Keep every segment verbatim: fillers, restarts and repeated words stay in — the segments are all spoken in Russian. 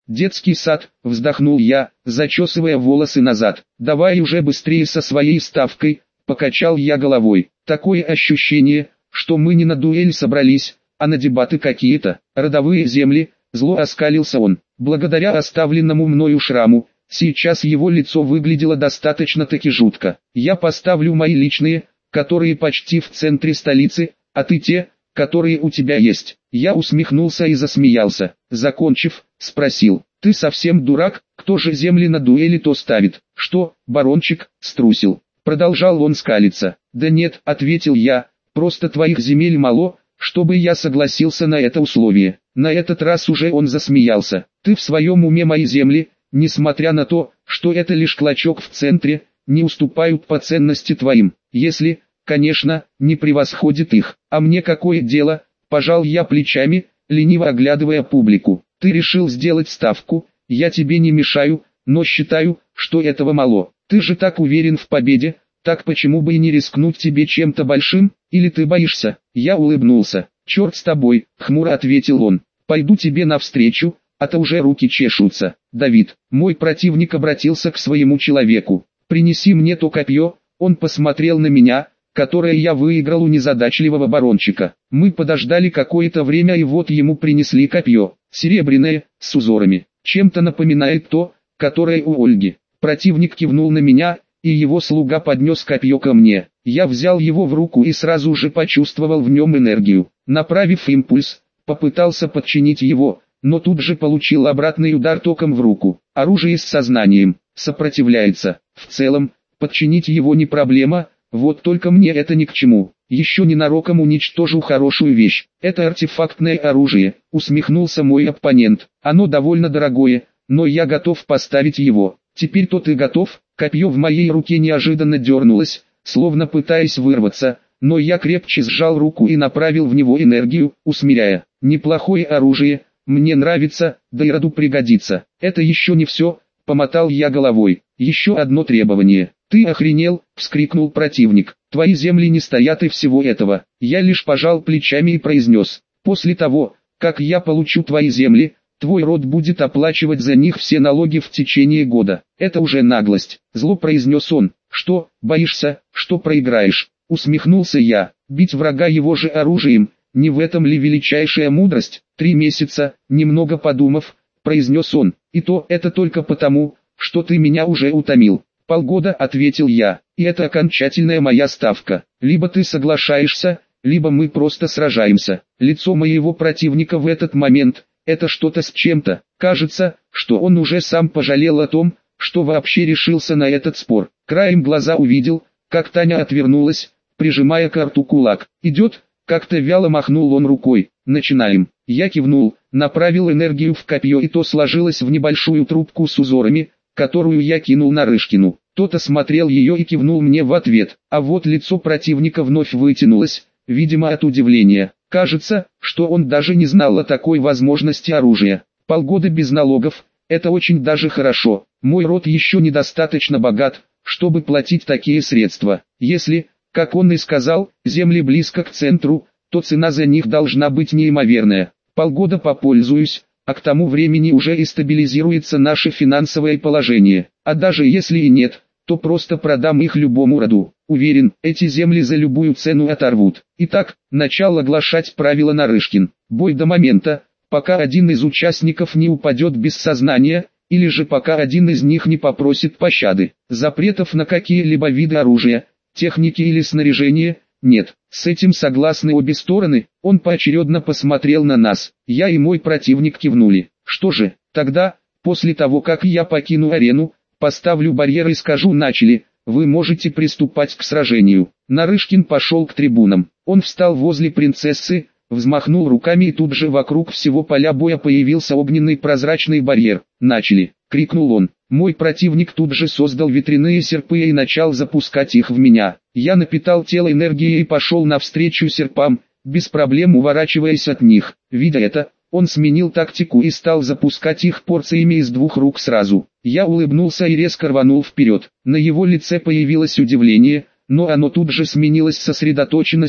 детский сад, вздохнул я, зачесывая волосы назад. Давай уже быстрее со своей ставкой, покачал я головой. Такое ощущение, что мы не на дуэль собрались, а на дебаты какие-то. Родовые земли, зло оскалился он. Благодаря оставленному мною шраму, сейчас его лицо выглядело достаточно-таки жутко. Я поставлю мои личные, которые почти в центре столицы, а ты те, которые у тебя есть. Я усмехнулся и засмеялся. Закончив, спросил: ты совсем дурак, кто же земли на дуэли то ставит? Что, барончик, струсил? Продолжал он скалиться. Да нет, ответил я, просто твоих земель мало, чтобы я согласился на это условие. На этот раз уже он засмеялся. Ты в своем уме? Мои земли, несмотря на то, что это лишь клочок в центре, не уступают по ценности твоим, если, конечно, не превосходит их. А мне какое дело? Пожал я плечами, лениво оглядывая публику. Ты решил сделать ставку, я тебе не мешаю, но считаю, что этого мало. Ты же так уверен в победе, так почему бы и не рискнуть тебе чем-то большим, или ты боишься? Я улыбнулся. Черт с тобой, хмуро ответил он. Пойду тебе навстречу, а то уже руки чешутся. Давид, мой противник обратился к своему человеку. Принеси мне то копье. Он посмотрел на меня, которое я выиграл у незадачливого барончика. Мы подождали какое-то время, и вот ему принесли копье. Серебряное, с узорами. Чем-то напоминает то, которое у Ольги. Противник кивнул на меня, и его слуга поднес копье ко мне. Я взял его в руку и сразу же почувствовал в нем энергию. Направив импульс, попытался подчинить его, но тут же получил обратный удар током в руку. Оружие с сознанием, сопротивляется. В целом, подчинить его не проблема, вот только мне это ни к чему. Еще ненароком уничтожу хорошую вещь. Это артефактное оружие, усмехнулся мой оппонент. Оно довольно дорогое, но я готов поставить его. Теперь-то ты готов? Копье в моей руке неожиданно дернулось, словно пытаясь вырваться, но я крепче сжал руку и направил в него энергию, усмиряя. Неплохое оружие, мне нравится, да и роду пригодится. Это еще не все, помотал я головой. Еще одно требование. Ты охренел, вскрикнул противник. Твои земли не стоят и всего этого. Я лишь пожал плечами и произнес: после того, как я получу твои земли, твой род будет оплачивать за них все налоги в течение года. Это уже наглость, зло произнес он. Что, боишься, что проиграешь? Усмехнулся я. Бить врага его же оружием, не в этом ли величайшая мудрость? Три месяца, немного подумав, произнес он. И то это только потому, что ты меня уже утомил. Полгода, ответил я, и это окончательная моя ставка. Либо ты соглашаешься, либо мы просто сражаемся. Лицо моего противника в этот момент — это что-то с чем-то. Кажется, что он уже сам пожалел о том, что вообще решился на этот спор. Краем глаза увидел, как Таня отвернулась, прижимая к рту кулак. «Идет?» — как-то вяло махнул он рукой. «Начинаем». Я кивнул, направил энергию в копье, и то сложилось в небольшую трубку с узорами, которую я кинул Нарышкину. Тот осмотрел ее и кивнул мне в ответ. А вот лицо противника вновь вытянулось, видимо от удивления. Кажется, что он даже не знал о такой возможности оружия. Полгода без налогов — это очень даже хорошо. Мой род еще недостаточно богат, чтобы платить такие средства. Если, как он и сказал, земли близко к центру, то цена за них должна быть неимоверная. Полгода попользуюсь, а к тому времени уже и стабилизируется наше финансовое положение. А даже если и нет, то просто продам их любому роду. Уверен, эти земли за любую цену оторвут. Итак, начал оглашать правила Нарышкин. Бой до момента, пока один из участников не упадет без сознания, или же пока один из них не попросит пощады. Запретов на какие-либо виды оружия, техники или снаряжения нет. С этим согласны обе стороны. Он поочередно посмотрел на нас. Я и мой противник кивнули. Что же, тогда, после того как я покину арену, поставлю барьер и скажу: начали, вы можете приступать к сражению. Нарышкин пошел к трибунам. Он встал возле принцессы, взмахнул руками, и тут же вокруг всего поля боя появился огненный прозрачный барьер. «Начали!» — крикнул он. Мой противник тут же создал ветряные серпы и начал запускать их в меня. Я напитал тело энергией и пошел навстречу серпам, без проблем уворачиваясь от них. Видя это, он сменил тактику и стал запускать их порциями из двух рук сразу. Я улыбнулся и резко рванул вперед. На его лице появилось удивление, но оно тут же сменилось сосредоточенностью,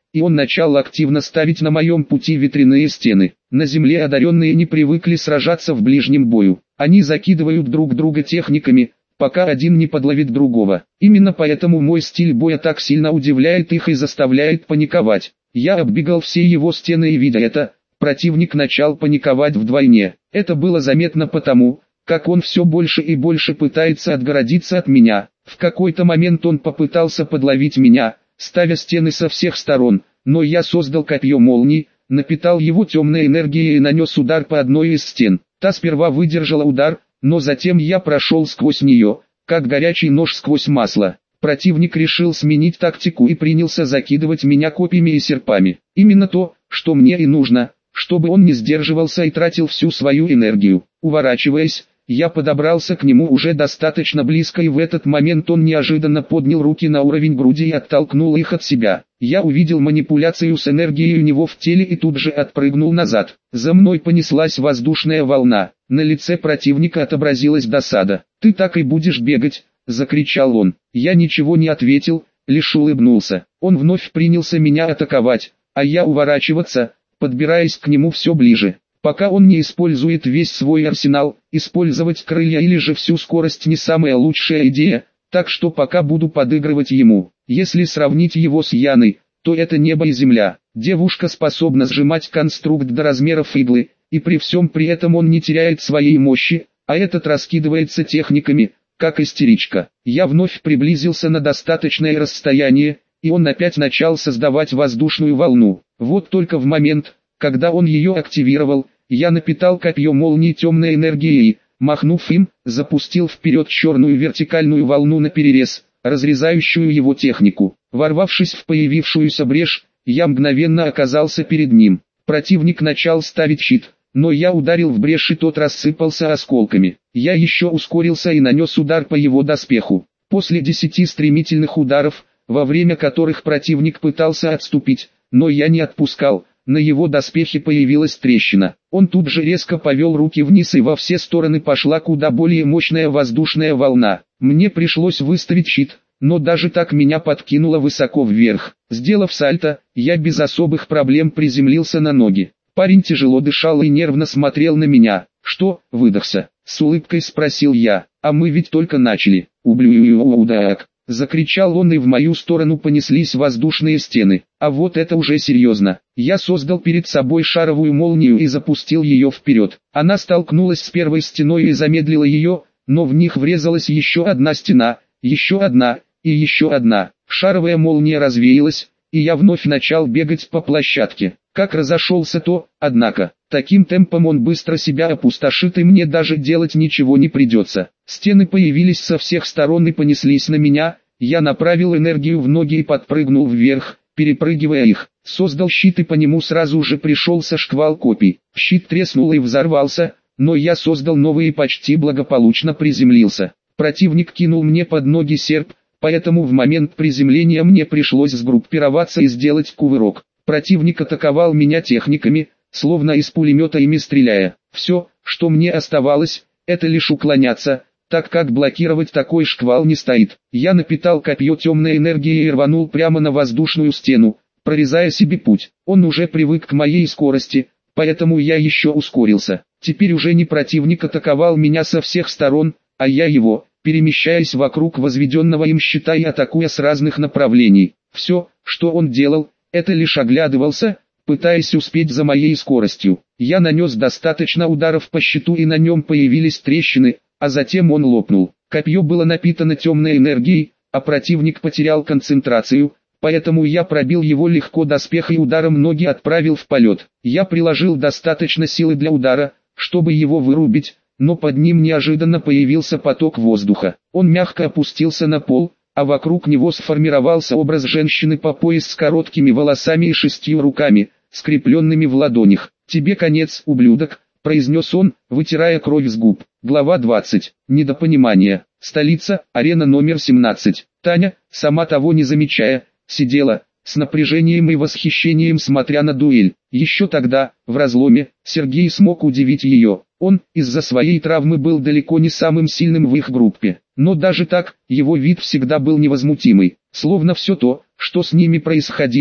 и он начал активно ставить на моем пути ветряные стены. На земле одаренные не привыкли сражаться в ближнем бою. Они закидывают друг друга техниками, пока один не подловит другого. Именно поэтому мой стиль боя так сильно удивляет их и заставляет паниковать. Я оббегал все его стены и, видя это, противник начал паниковать вдвойне. Это было заметно потому, как он все больше и больше пытается отгородиться от меня. В какой-то момент он попытался подловить меня, ставя стены со всех сторон, но я создал копье молний, напитал его темной энергией и нанес удар по одной из стен. Та сперва выдержала удар, но затем я прошел сквозь нее, как горячий нож сквозь масло. Противник решил сменить тактику и принялся закидывать меня копьями и серпами. Именно то, что мне и нужно, чтобы он не сдерживался и тратил всю свою энергию. Уворачиваясь, я подобрался к нему уже достаточно близко, и в этот момент он неожиданно поднял руки на уровень груди и оттолкнул их от себя. Я увидел манипуляцию с энергией у него в теле и тут же отпрыгнул назад. За мной понеслась воздушная волна. На лице противника отобразилась досада. «Ты так и будешь бегать?» — закричал он. Я ничего не ответил, лишь улыбнулся. Он вновь принялся меня атаковать, а я уворачиваться, подбираясь к нему все ближе. Пока он не использует весь свой арсенал, использовать крылья или же всю скорость не самая лучшая идея, так что пока буду подыгрывать ему. Если сравнить его с Яной, то это небо и земля. Девушка способна сжимать конструкт до размеров иглы, и при всем при этом он не теряет своей мощи, а этот раскидывается техниками, как истеричка. Я вновь приблизился на достаточное расстояние, и он опять начал создавать воздушную волну. Вот только в момент, когда он ее активировал, я напитал копье молнии темной энергией и, махнув им, запустил вперед черную вертикальную волну наперерез, разрезающую его технику. Ворвавшись в появившуюся брешь, я мгновенно оказался перед ним. Противник начал ставить щит, но я ударил в брешь и тот рассыпался осколками. Я еще ускорился и нанес удар по его доспеху. После десяти стремительных ударов, во время которых противник пытался отступить, но я не отпускал, на его доспехе появилась трещина. Он тут же резко повел руки вниз, и во все стороны пошла куда более мощная воздушная волна. Мне пришлось выставить щит, но даже так меня подкинуло высоко вверх. Сделав сальто, я без особых проблем приземлился на ноги. Парень тяжело дышал и нервно смотрел на меня. «Что, выдохся?» — с улыбкой спросил я. «А мы ведь только начали». «Ублюдак!» — закричал он, и в мою сторону понеслись воздушные стены. А вот это уже серьезно. Я создал перед собой шаровую молнию и запустил ее вперед. Она столкнулась с первой стеной и замедлила ее, но в них врезалась еще одна стена, еще одна и еще одна. Шаровая молния развеялась, и я вновь начал бегать по площадке. Как разошелся то, однако, таким темпом он быстро себя опустошит, и мне даже делать ничего не придется. Стены появились со всех сторон и понеслись на меня. Я направил энергию в ноги и подпрыгнул вверх, перепрыгивая их. Создал щит, и по нему сразу же пришелся шквал копий. Щит треснул и взорвался, но я создал новый и почти благополучно приземлился. Противник кинул мне под ноги серп, поэтому в момент приземления мне пришлось сгруппироваться и сделать кувырок. Противник атаковал меня техниками, словно из пулемета ими стреляя. Все, что мне оставалось, это лишь уклоняться, так как блокировать такой шквал не стоит. Я напитал копье темной энергией и рванул прямо на воздушную стену, прорезая себе путь. Он уже привык к моей скорости, поэтому я еще ускорился. Теперь уже не противник атаковал меня со всех сторон, а я его, перемещаясь вокруг возведенного им щита и атакуя с разных направлений. Все, что он делал, это лишь оглядывался, пытаясь успеть за моей скоростью. Я нанес достаточно ударов по щиту, и на нем появились трещины, а затем он лопнул. Копье было напитано темной энергией, а противник потерял концентрацию, поэтому я пробил его легко доспех и ударом ноги отправил в полет. Я приложил достаточно силы для удара, чтобы его вырубить, но под ним неожиданно появился поток воздуха. Он мягко опустился на пол, а вокруг него сформировался образ женщины по пояс с короткими волосами и шестью руками, скрепленными в ладонях. «Тебе конец, ублюдок», — произнес он, вытирая кровь с губ. Глава двадцать. Недопонимание. Столица, арена номер семнадцать. Таня, сама того не замечая, сидела, с напряжением и восхищением смотря на дуэль. Еще тогда, в разломе, Сергей смог удивить ее. Он, из-за своей травмы, был далеко не самым сильным в их группе. Но даже так, его вид всегда был невозмутимый. Словно все то, что с ними происходило,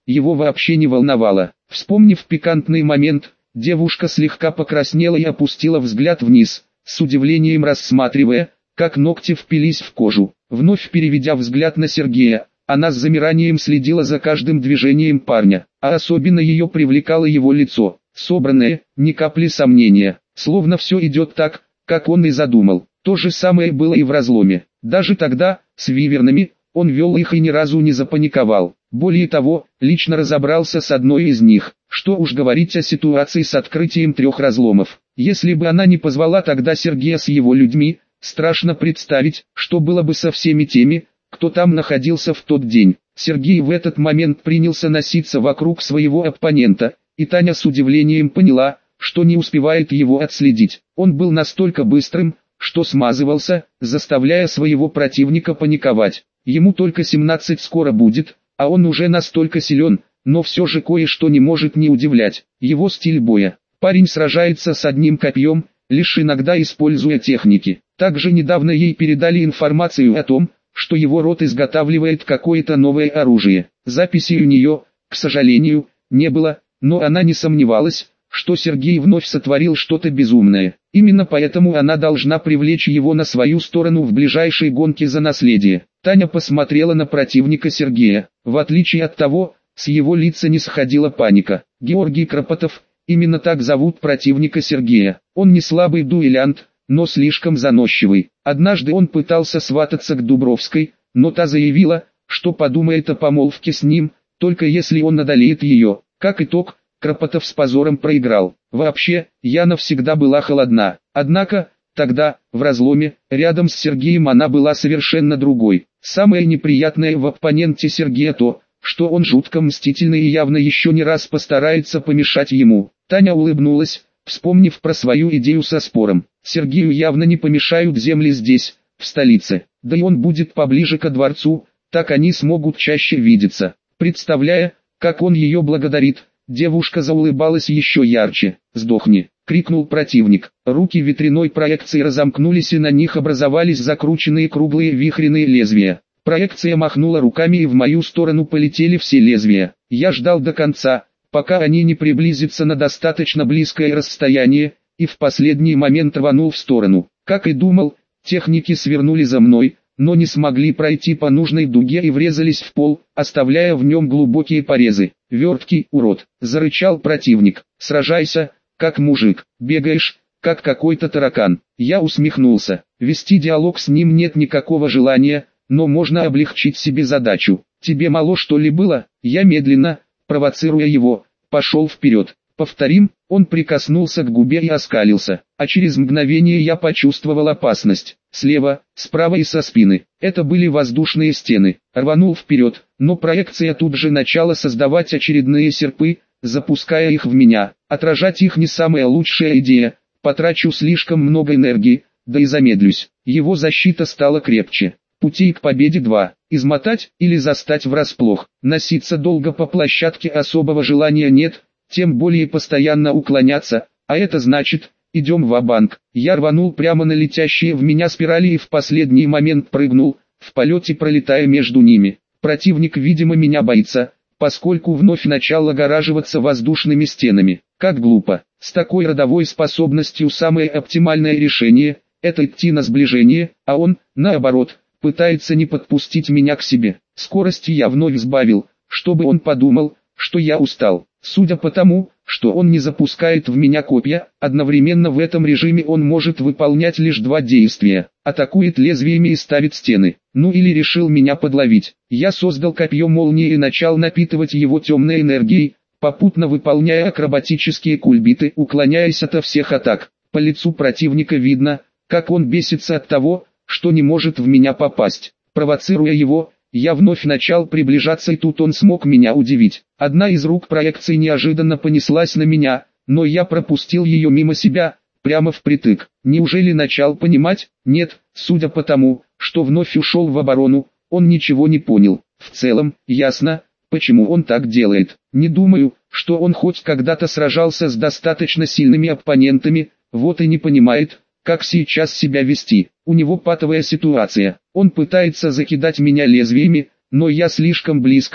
его вообще не волновало. Вспомнив пикантный момент, девушка слегка покраснела и опустила взгляд вниз, с удивлением рассматривая, как ногти впились в кожу. Вновь переведя взгляд на Сергея, она с замиранием следила за каждым движением парня, а особенно ее привлекало его лицо, собранное, ни капли сомнения, словно все идет так, как он и задумал. То же самое было и в разломе. Даже тогда, с вивернами, он вел их и ни разу не запаниковал. Более того, лично разобрался с одной из них. Что уж говорить о ситуации с открытием трех разломов. Если бы она не позвала тогда Сергея с его людьми, страшно представить, что было бы со всеми теми, кто там находился в тот день. Сергей в этот момент принялся носиться вокруг своего оппонента, и Таня с удивлением поняла, что не успевает его отследить. Он был настолько быстрым, что смазывался, заставляя своего противника паниковать. Ему только семнадцать скоро будет, а он уже настолько силен, но все же кое-что не может не удивлять. Его стиль боя. Парень сражается с одним копьем, лишь иногда используя техники. Также недавно ей передали информацию о том, что его род изготавливает какое-то новое оружие. Записей у нее, к сожалению, не было, но она не сомневалась, что Сергей вновь сотворил что-то безумное. Именно поэтому она должна привлечь его на свою сторону в ближайшей гонке за наследие. Таня посмотрела на противника Сергея. В отличие от того, с его лица не сходила паника. Георгий Кропотов, именно так зовут противника Сергея. Он не слабый дуэлянт, но слишком заносчивый. Однажды он пытался свататься к Дубровской, но та заявила, что подумает о помолвке с ним, только если он одолеет ее. Как итог, Кропотов с позором проиграл. Вообще, Яна всегда была холодна. Однако, тогда, в разломе, рядом с Сергеем она была совершенно другой. Самое неприятное в оппоненте Сергея то, что он жутко мстительный и явно еще не раз постарается помешать ему. Таня улыбнулась, вспомнив про свою идею со спором. Сергею явно не помешают земли здесь, в столице. Да и он будет поближе ко дворцу, так они смогут чаще видеться. Представляя, как он ее благодарит, девушка заулыбалась еще ярче. «Сдохни!» — крикнул противник. Руки ветряной проекции разомкнулись и на них образовались закрученные круглые вихряные лезвия. Проекция махнула руками и в мою сторону полетели все лезвия. Я ждал до конца, пока они не приблизятся на достаточно близкое расстояние, и в последний момент рванул в сторону. Как и думал, техники свернули за мной, но не смогли пройти по нужной дуге и врезались в пол, оставляя в нем глубокие порезы. «Верткий урод!» — зарычал противник. «Сражайся, как мужик, бегаешь, как какой-то таракан». Я усмехнулся. Вести диалог с ним нет никакого желания, но можно облегчить себе задачу. «Тебе мало что ли было?» Я медленно, провоцируя его, пошел вперед. «Повторим?» Он прикоснулся к губе и оскалился, а через мгновение я почувствовал опасность. Слева, справа и со спины. Это были воздушные стены. Рванул вперед, но проекция тут же начала создавать очередные серпы, запуская их в меня. Отражать их не самая лучшая идея. Потрачу слишком много энергии, да и замедлюсь. Его защита стала крепче. Путей к победе два. Измотать или застать врасплох. Носиться долго по площадке особого желания нет, тем более постоянно уклоняться, а это значит, идем ва-банк. Я рванул прямо на летящие в меня спирали и в последний момент прыгнул, в полете пролетая между ними. Противник, видимо, меня боится, поскольку вновь начал огораживаться воздушными стенами. Как глупо. С такой родовой способностью самое оптимальное решение – это идти на сближение, а он, наоборот, пытается не подпустить меня к себе. Скорости я вновь сбавил, чтобы он подумал, что я устал. Судя по тому, что он не запускает в меня копья, одновременно в этом режиме он может выполнять лишь два действия. Атакует лезвиями и ставит стены. Ну или решил меня подловить. Я создал копье молнии и начал напитывать его темной энергией, попутно выполняя акробатические кульбиты, уклоняясь ото всех атак. По лицу противника видно, как он бесится от того, что не может в меня попасть. Провоцируя его, я вновь начал приближаться, и тут он смог меня удивить. Одна из рук проекции неожиданно понеслась на меня, но я пропустил ее мимо себя, прямо впритык. Неужели начал понимать? Нет, судя по тому, что вновь ушел в оборону, он ничего не понял. В целом, ясно, почему он так делает. Не думаю, что он хоть когда-то сражался с достаточно сильными оппонентами, вот и не понимает, как сейчас себя вести. У него патовая ситуация. Он пытается закидать меня лезвиями, но я слишком близко,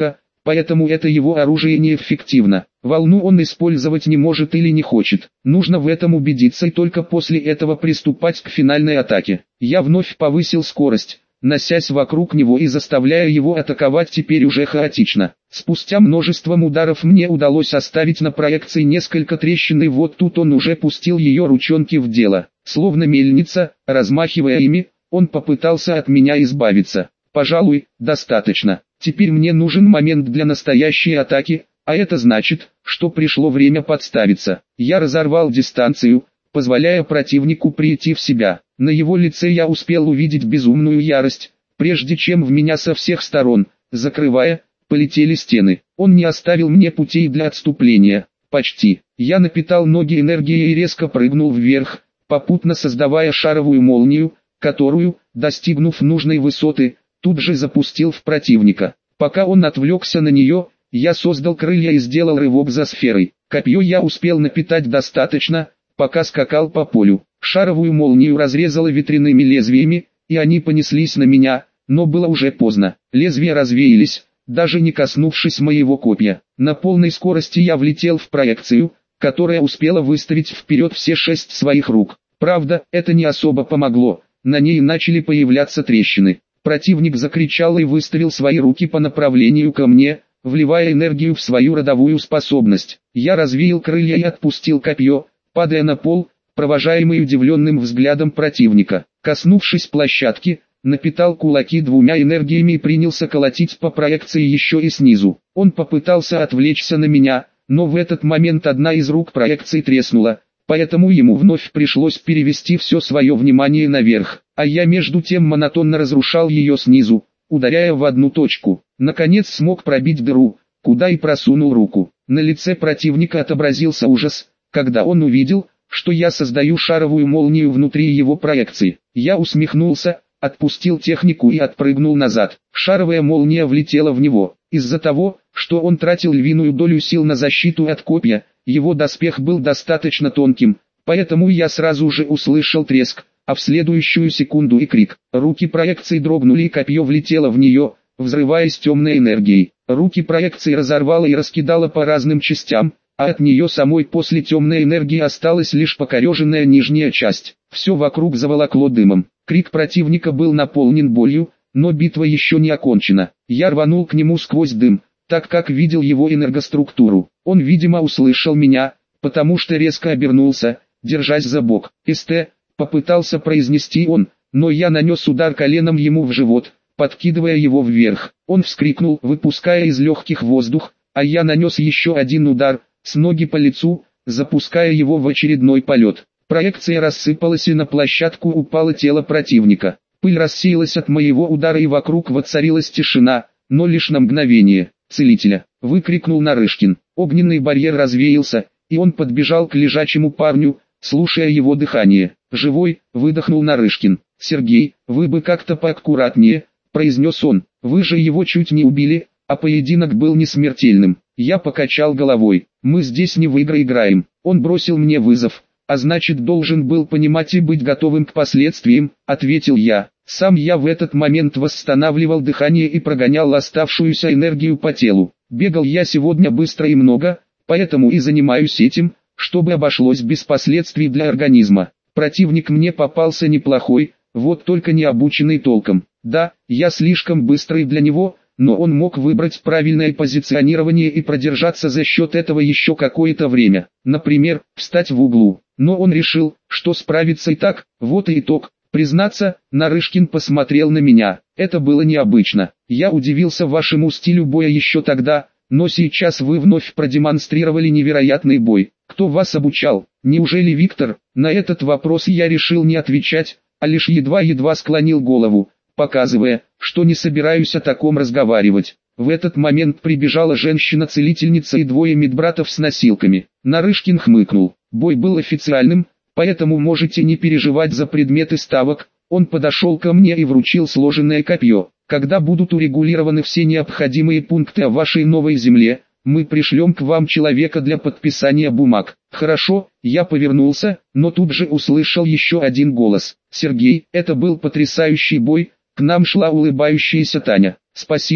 поэтому это его оружие неэффективно. Волну он использовать не может или не хочет. Нужно в этом убедиться и только после этого приступать к финальной атаке. Я вновь повысил скорость, носясь вокруг него и заставляя его атаковать теперь уже хаотично. Спустя множеством ударов мне удалось оставить на проекции несколько трещин, и вот тут он уже пустил ее ручонки в дело. Словно мельница, размахивая ими, он попытался от меня избавиться. Пожалуй, достаточно. Теперь мне нужен момент для настоящей атаки, а это значит, что пришло время подставиться. Я разорвал дистанцию, позволяя противнику прийти в себя. На его лице я успел увидеть безумную ярость, прежде чем в меня со всех сторон, закрывая, полетели стены. Он не оставил мне путей для отступления. Почти. Я напитал ноги энергией и резко прыгнул вверх, попутно создавая шаровую молнию, которую, достигнув нужной высоты, тут же запустил в противника. Пока он отвлекся на нее, я создал крылья и сделал рывок за сферой. Копье я успел напитать достаточно, пока скакал по полю. Шаровую молнию разрезало ветряными лезвиями, и они понеслись на меня, но было уже поздно. Лезвия развеялись, даже не коснувшись моего копья. На полной скорости я влетел в проекцию, которая успела выставить вперед все шесть своих рук. Правда, это не особо помогло, на ней начали появляться трещины. Противник закричал и выставил свои руки по направлению ко мне, вливая энергию в свою родовую способность. Я развеял крылья и отпустил копье, падая на пол, провожаемый удивленным взглядом противника. Коснувшись площадки, напитал кулаки двумя энергиями и принялся колотить по проекции еще и снизу. Он попытался отвлечься на меня, но в этот момент одна из рук проекции треснула, поэтому ему вновь пришлось перевести все свое внимание наверх, а я между тем монотонно разрушал ее снизу, ударяя в одну точку. Наконец смог пробить дыру, куда и просунул руку. На лице противника отобразился ужас, когда он увидел, что я создаю шаровую молнию внутри его проекции. Я усмехнулся, отпустил технику и отпрыгнул назад. Шаровая молния влетела в него. Из-за того, что он тратил львиную долю сил на защиту от копья, его доспех был достаточно тонким, поэтому я сразу же услышал треск, а в следующую секунду и крик. Руки проекции дрогнули и копье влетело в нее, взрываясь темной энергией. Руки проекции разорвало и раскидало по разным частям, а от нее самой после темной энергии осталась лишь покореженная нижняя часть. Все вокруг заволокло дымом. Крик противника был наполнен болью, но битва еще не окончена. Я рванул к нему сквозь дым, так как видел его энергоструктуру. Он, видимо, услышал меня, потому что резко обернулся, держась за бок. «СТ», попытался произнести он, но я нанес удар коленом ему в живот, подкидывая его вверх. Он вскрикнул, выпуская из легких воздух, а я нанес еще один удар, с ноги по лицу, запуская его в очередной полет. Проекция рассыпалась и на площадку упало тело противника. Пыль рассеялась от моего удара и вокруг воцарилась тишина, но лишь на мгновение. «Целителя!» — выкрикнул Нарышкин. Огненный барьер развеялся, и он подбежал к лежачему парню, слушая его дыхание. «Живой!» — выдохнул Нарышкин. «Сергей, вы бы как-то поаккуратнее», — произнес он. «Вы же его чуть не убили, а поединок был не смертельным». Я покачал головой. «Мы здесь не в игры играем. Он бросил мне вызов, а значит должен был понимать и быть готовым к последствиям», — ответил я. Сам я в этот момент восстанавливал дыхание и прогонял оставшуюся энергию по телу. Бегал я сегодня быстро и много, поэтому и занимаюсь этим, чтобы обошлось без последствий для организма. Противник мне попался неплохой, вот только не обученный толком. Да, я слишком быстрый для него, но он мог выбрать правильное позиционирование и продержаться за счет этого еще какое-то время. Например, встать в углу. Но он решил, что справится и так, вот и итог. Признаться, Нарышкин посмотрел на меня. Это было необычно. Я удивился вашему стилю боя еще тогда, но сейчас вы вновь продемонстрировали невероятный бой. Кто вас обучал? Неужели Виктор? На этот вопрос я решил не отвечать, а лишь едва-едва склонил голову, показывая, что не собираюсь о таком разговаривать. В этот момент прибежала женщина-целительница и двое медбратов с носилками. Нарышкин хмыкнул. Бой был официальным, поэтому можете не переживать за предметы ставок. Он подошел ко мне и вручил сложенное копье. Когда будут урегулированы все необходимые пункты о вашей новой земле, мы пришлем к вам человека для подписания бумаг. Хорошо, я повернулся, но тут же услышал еще один голос. Сергей, это был потрясающий бой, к нам шла улыбающаяся Таня. Спасибо,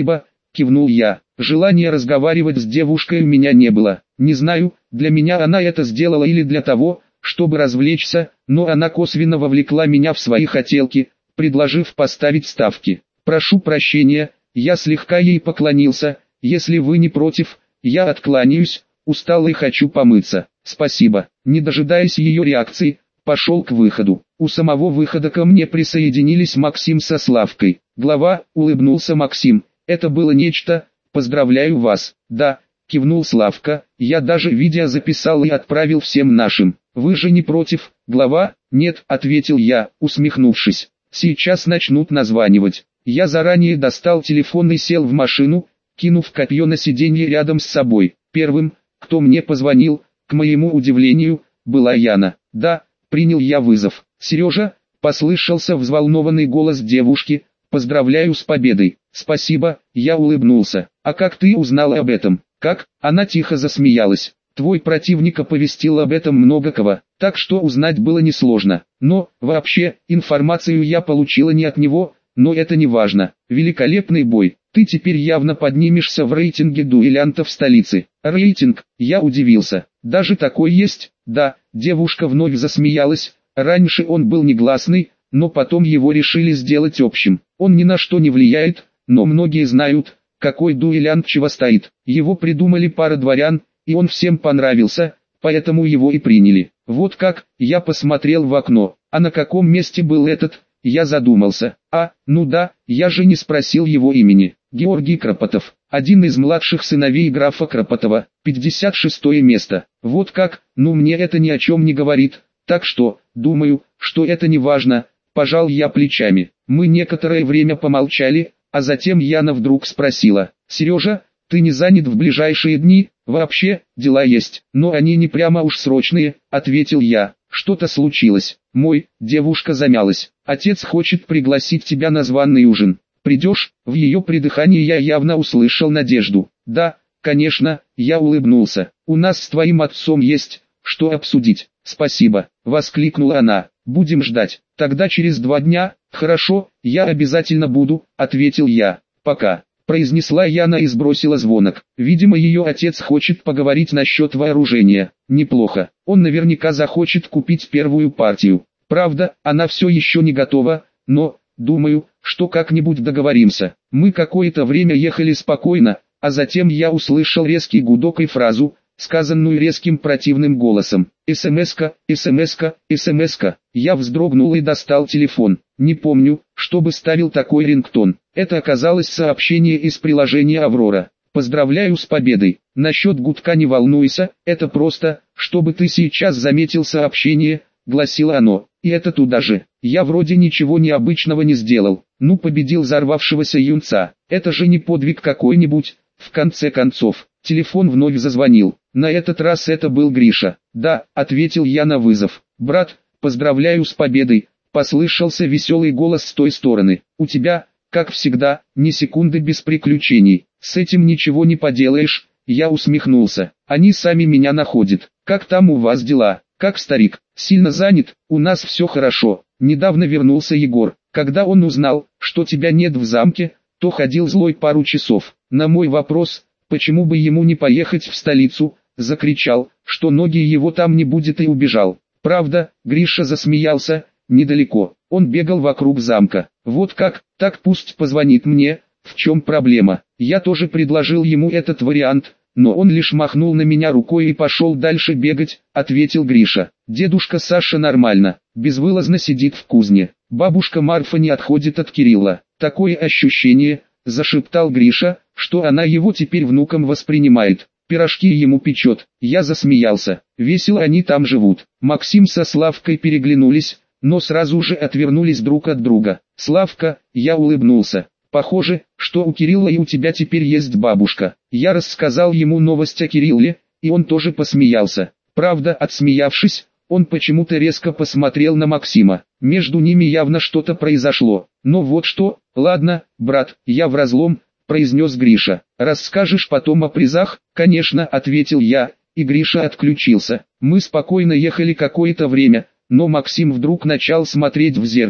кивнул я. Желания разговаривать с девушкой у меня не было. Не знаю, для меня она это сделала или для того, чтобы развлечься, но она косвенно вовлекла меня в свои хотелки, предложив поставить ставки. Прошу прощения, я слегка ей поклонился, если вы не против, я откланяюсь, устал и хочу помыться. Спасибо. Не дожидаясь ее реакции, пошел к выходу. У самого выхода ко мне присоединились Максим со Славкой. Глава, улыбнулся Максим, это было нечто, поздравляю вас. Да, кивнул Славка, я даже видео записал и отправил всем нашим. Вы же не против, глава? Нет, ответил я, усмехнувшись. Сейчас начнут названивать. Я заранее достал телефон и сел в машину, кинув копье на сиденье рядом с собой. Первым, кто мне позвонил, к моему удивлению, была Яна. Да, принял я вызов. Сережа, послышался взволнованный голос девушки, поздравляю с победой. Спасибо, я улыбнулся. А как ты узнала об этом? Как? Она тихо засмеялась. Твой противник оповестил об этом много кого, так что узнать было несложно. Но, вообще, информацию я получила не от него, но это не важно. Великолепный бой. Ты теперь явно поднимешься в рейтинге дуэлянтов столицы. Рейтинг? Я удивился. Даже такой есть? Да, девушка вновь засмеялась. Раньше он был негласный, но потом его решили сделать общим. Он ни на что не влияет, но многие знают, какой дуэлянт чего стоит. Его придумали пара дворян, и он всем понравился, поэтому его и приняли. Вот как, я посмотрел в окно, а на каком месте был этот, я задумался. А, ну да, я же не спросил его имени. Георгий Кропотов, один из младших сыновей графа Кропотова, пятьдесят шестое место. Вот как, ну мне это ни о чем не говорит, так что, думаю, что это не важно, пожал я плечами. Мы некоторое время помолчали, а затем Яна вдруг спросила: Сережа, ты не занят в ближайшие дни? Вообще, дела есть, но они не прямо уж срочные, ответил я. Что-то случилось. Мой, девушка замялась. Отец хочет пригласить тебя на званый ужин. Придешь? В ее придыхании я явно услышал надежду. Да, конечно, я улыбнулся. У нас с твоим отцом есть, что обсудить. Спасибо, воскликнула она. Будем ждать. Тогда через два дня. Хорошо, я обязательно буду, ответил я. Пока. Произнесла Яна и сбросила звонок. Видимо, ее отец хочет поговорить насчет вооружения. Неплохо. Он наверняка захочет купить первую партию. Правда, она все еще не готова, но, думаю, что как-нибудь договоримся. Мы какое-то время ехали спокойно, а затем я услышал резкий гудок и фразу, сказанную резким противным голосом. «СМС-ка, СМС-ка, СМС-ка». Я вздрогнул и достал телефон. Не помню, чтобы ставил такой рингтон. Это оказалось сообщение из приложения «Аврора». «Поздравляю с победой. Насчет гудка не волнуйся, это просто, чтобы ты сейчас заметил сообщение», — гласило оно. И это туда же. Я вроде ничего необычного не сделал. Ну, победил взорвавшегося юнца. Это же не подвиг какой-нибудь. В конце концов, телефон вновь зазвонил. На этот раз это был Гриша. «Да», — ответил я на вызов. «Брат, поздравляю с победой», — послышался веселый голос с той стороны. «У тебя, как всегда, ни секунды без приключений. С этим ничего не поделаешь», — я усмехнулся. «Они сами меня находят. Как там у вас дела? Как старик? Сильно занят? У нас все хорошо. Недавно вернулся Егор. Когда он узнал, что тебя нет в замке, то ходил злой пару часов. На мой вопрос, почему бы ему не поехать в столицу, закричал, что ноги его там не будет, и убежал. Правда, Гриша засмеялся, недалеко. Он бегал вокруг замка. Вот как, так пусть позвонит мне, в чем проблема. Я тоже предложил ему этот вариант, но он лишь махнул на меня рукой и пошел дальше бегать, ответил Гриша. Дедушка Саша нормально, безвылазно сидит в кузне. Бабушка Марфа не отходит от Кирилла. Такое ощущение, зашептал Гриша, что она его теперь внуком воспринимает. Пирожки ему печет. Я засмеялся. Весело они там живут. Максим со Славкой переглянулись, но сразу же отвернулись друг от друга. Славка, я улыбнулся. Похоже, что у Кирилла и у тебя теперь есть бабушка. Я рассказал ему новость о Кирилле, и он тоже посмеялся. Правда, отсмеявшись, он почему-то резко посмотрел на Максима. Между ними явно что-то произошло. Но вот что, ладно, брат, я в разлом, произнес Гриша. Расскажешь потом о призах? Конечно, ответил я, и Гриша отключился. Мы спокойно ехали какое-то время, но Максим вдруг начал смотреть в зеркало.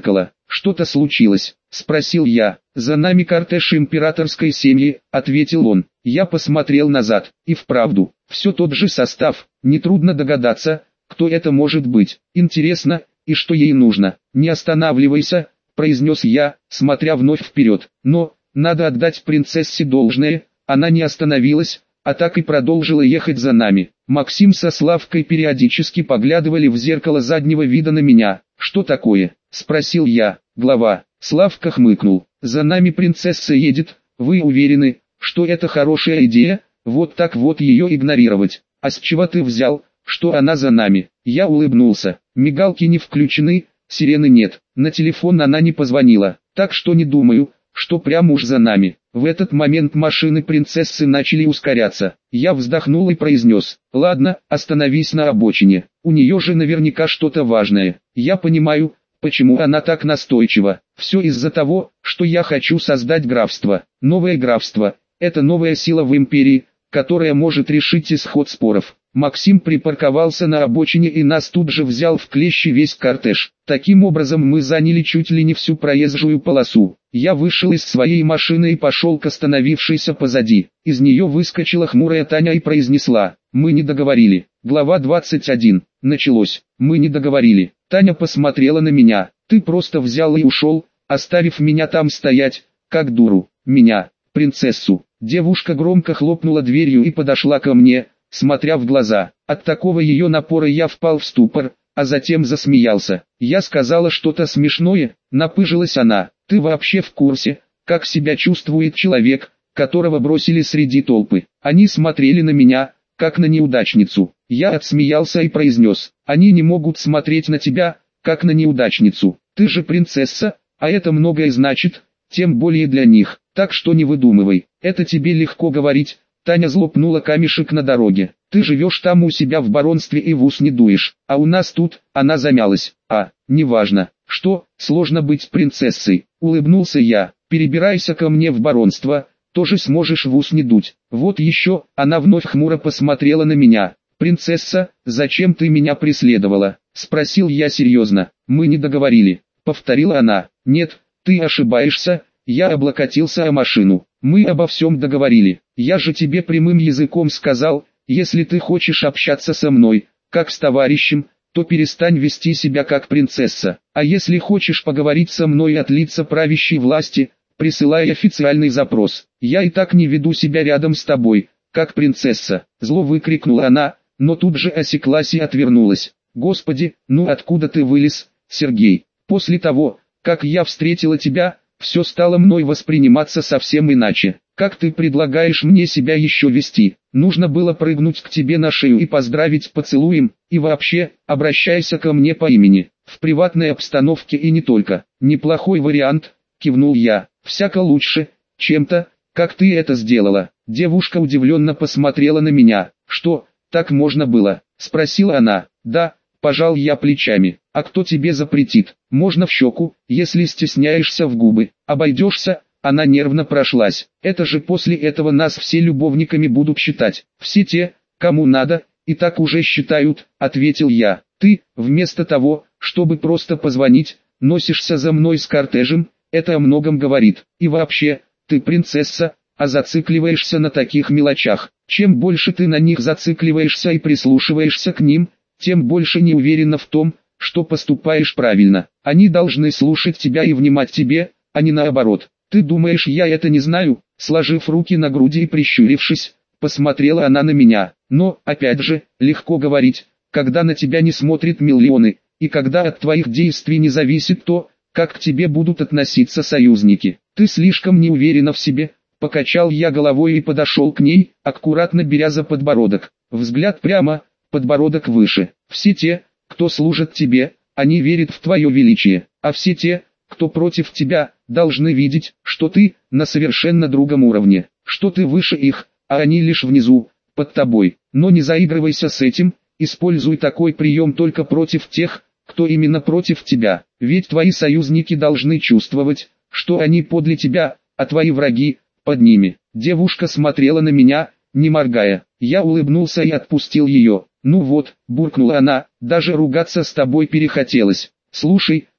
«Что-то случилось?» – спросил я. «За нами кортеж императорской семьи», – ответил он. Я посмотрел назад, и вправду, все тот же состав, нетрудно догадаться, кто это может быть. Интересно, и что ей нужно? «Не останавливайся», – произнес я, смотря вновь вперед. Но, надо отдать принцессе должное, она не остановилась, а так и продолжила ехать за нами. Максим со Славкой периодически поглядывали в зеркало заднего вида на меня. «Что такое?» – спросил я. «Глава». Славка хмыкнул. «За нами принцесса едет, вы уверены, что это хорошая идея, вот так вот ее игнорировать? А с чего ты взял, что она за нами?» Я улыбнулся. Мигалки не включены, сирены нет, на телефон она не позвонила, так что не думаю, что прям уж за нами. В этот момент машины принцессы начали ускоряться. Я вздохнул и произнес: «Ладно, остановись на обочине, у нее же наверняка что-то важное». Я понимаю, почему она так настойчива. Все из-за того, что я хочу создать графство. Новое графство – это новая сила в империи, которая может решить исход споров. Максим припарковался на обочине и нас тут же взял в клещи весь кортеж. Таким образом мы заняли чуть ли не всю проезжую полосу. Я вышел из своей машины и пошел к остановившейся позади. Из нее выскочила хмурая Таня и произнесла: «Мы не договорили». Глава двадцать один. Началось. «Мы не договорили». Таня посмотрела на меня. «Ты просто взял и ушел, оставив меня там стоять, как дуру. Меня, принцессу». Девушка громко хлопнула дверью и подошла ко мне, смотря в глаза. От такого ее напора я впал в ступор, а затем засмеялся. Я сказала что-то смешное, напыжилась она. «Ты вообще в курсе, как себя чувствует человек, которого бросили среди толпы?» Они смотрели на меня, как на неудачницу. Я отсмеялся и произнес: «Они не могут смотреть на тебя, как на неудачницу. Ты же принцесса, а это многое значит, тем более для них. Так что не выдумывай, это тебе легко говорить». Таня злопнула камешек на дороге. «Ты живешь там у себя в баронстве и в ус не дуешь, а у нас тут...» Она замялась. «А, неважно. Что, сложно быть принцессой?» Улыбнулся я. «Перебирайся ко мне в баронство, тоже сможешь в ус не дуть. Вот еще». Она вновь хмуро посмотрела на меня. «Принцесса, зачем ты меня преследовала?» Спросил я серьезно. «Мы не договорили», повторила она. «Нет, ты ошибаешься». Я облокотился о машину. «Мы обо всем договорили. Я же тебе прямым языком сказал, если ты хочешь общаться со мной, как с товарищем, то перестань вести себя как принцесса. А если хочешь поговорить со мной от лица правящей власти, присылай официальный запрос. Я и так не веду себя рядом с тобой, как принцесса». Зло выкрикнула она, но тут же осеклась и отвернулась. «Господи, ну откуда ты вылез, Сергей? После того, как я встретила тебя, все стало мной восприниматься совсем иначе. Как ты предлагаешь мне себя еще вести? Нужно было прыгнуть к тебе на шею и поздравить поцелуем, и вообще, обращайся ко мне по имени, в приватной обстановке и не только». «Неплохой вариант», кивнул я, «всяко лучше, чем-то, как ты это сделала». Девушка удивленно посмотрела на меня. «Что, так можно было?» спросила она. «Да», пожал я плечами. «А кто тебе запретит? Можно в щеку, если стесняешься в губы. Обойдешься?» Она нервно прошлась. «Это же после этого нас все любовниками будут считать. Все те, кому надо, и так уже считают», ответил я. «Ты, вместо того, чтобы просто позвонить, носишься за мной с кортежем, это о многом говорит. И вообще, ты принцесса, а зацикливаешься на таких мелочах. Чем больше ты на них зацикливаешься и прислушиваешься к ним, тем больше не уверена в том, что поступаешь правильно. Они должны слушать тебя и внимать тебе, а не наоборот. Ты думаешь, я это не знаю?» Сложив руки на груди и прищурившись, посмотрела она на меня. «Но, опять же, легко говорить, когда на тебя не смотрят миллионы, и когда от твоих действий не зависит то, как к тебе будут относиться союзники. Ты слишком не уверена в себе». Покачал я головой и подошел к ней, аккуратно беря за подбородок. Взгляд прямо, подбородок выше. «Все те, кто служит тебе, они верят в твое величие, а все те, кто против тебя, должны видеть, что ты на совершенно другом уровне, что ты выше их, а они лишь внизу, под тобой. Но не заигрывайся с этим, используй такой прием только против тех, кто именно против тебя, ведь твои союзники должны чувствовать, что они подле тебя, а твои враги под ними». Девушка смотрела на меня, не моргая. Я улыбнулся и отпустил ее. «Ну вот», буркнула она, «даже ругаться с тобой перехотелось. Слушай,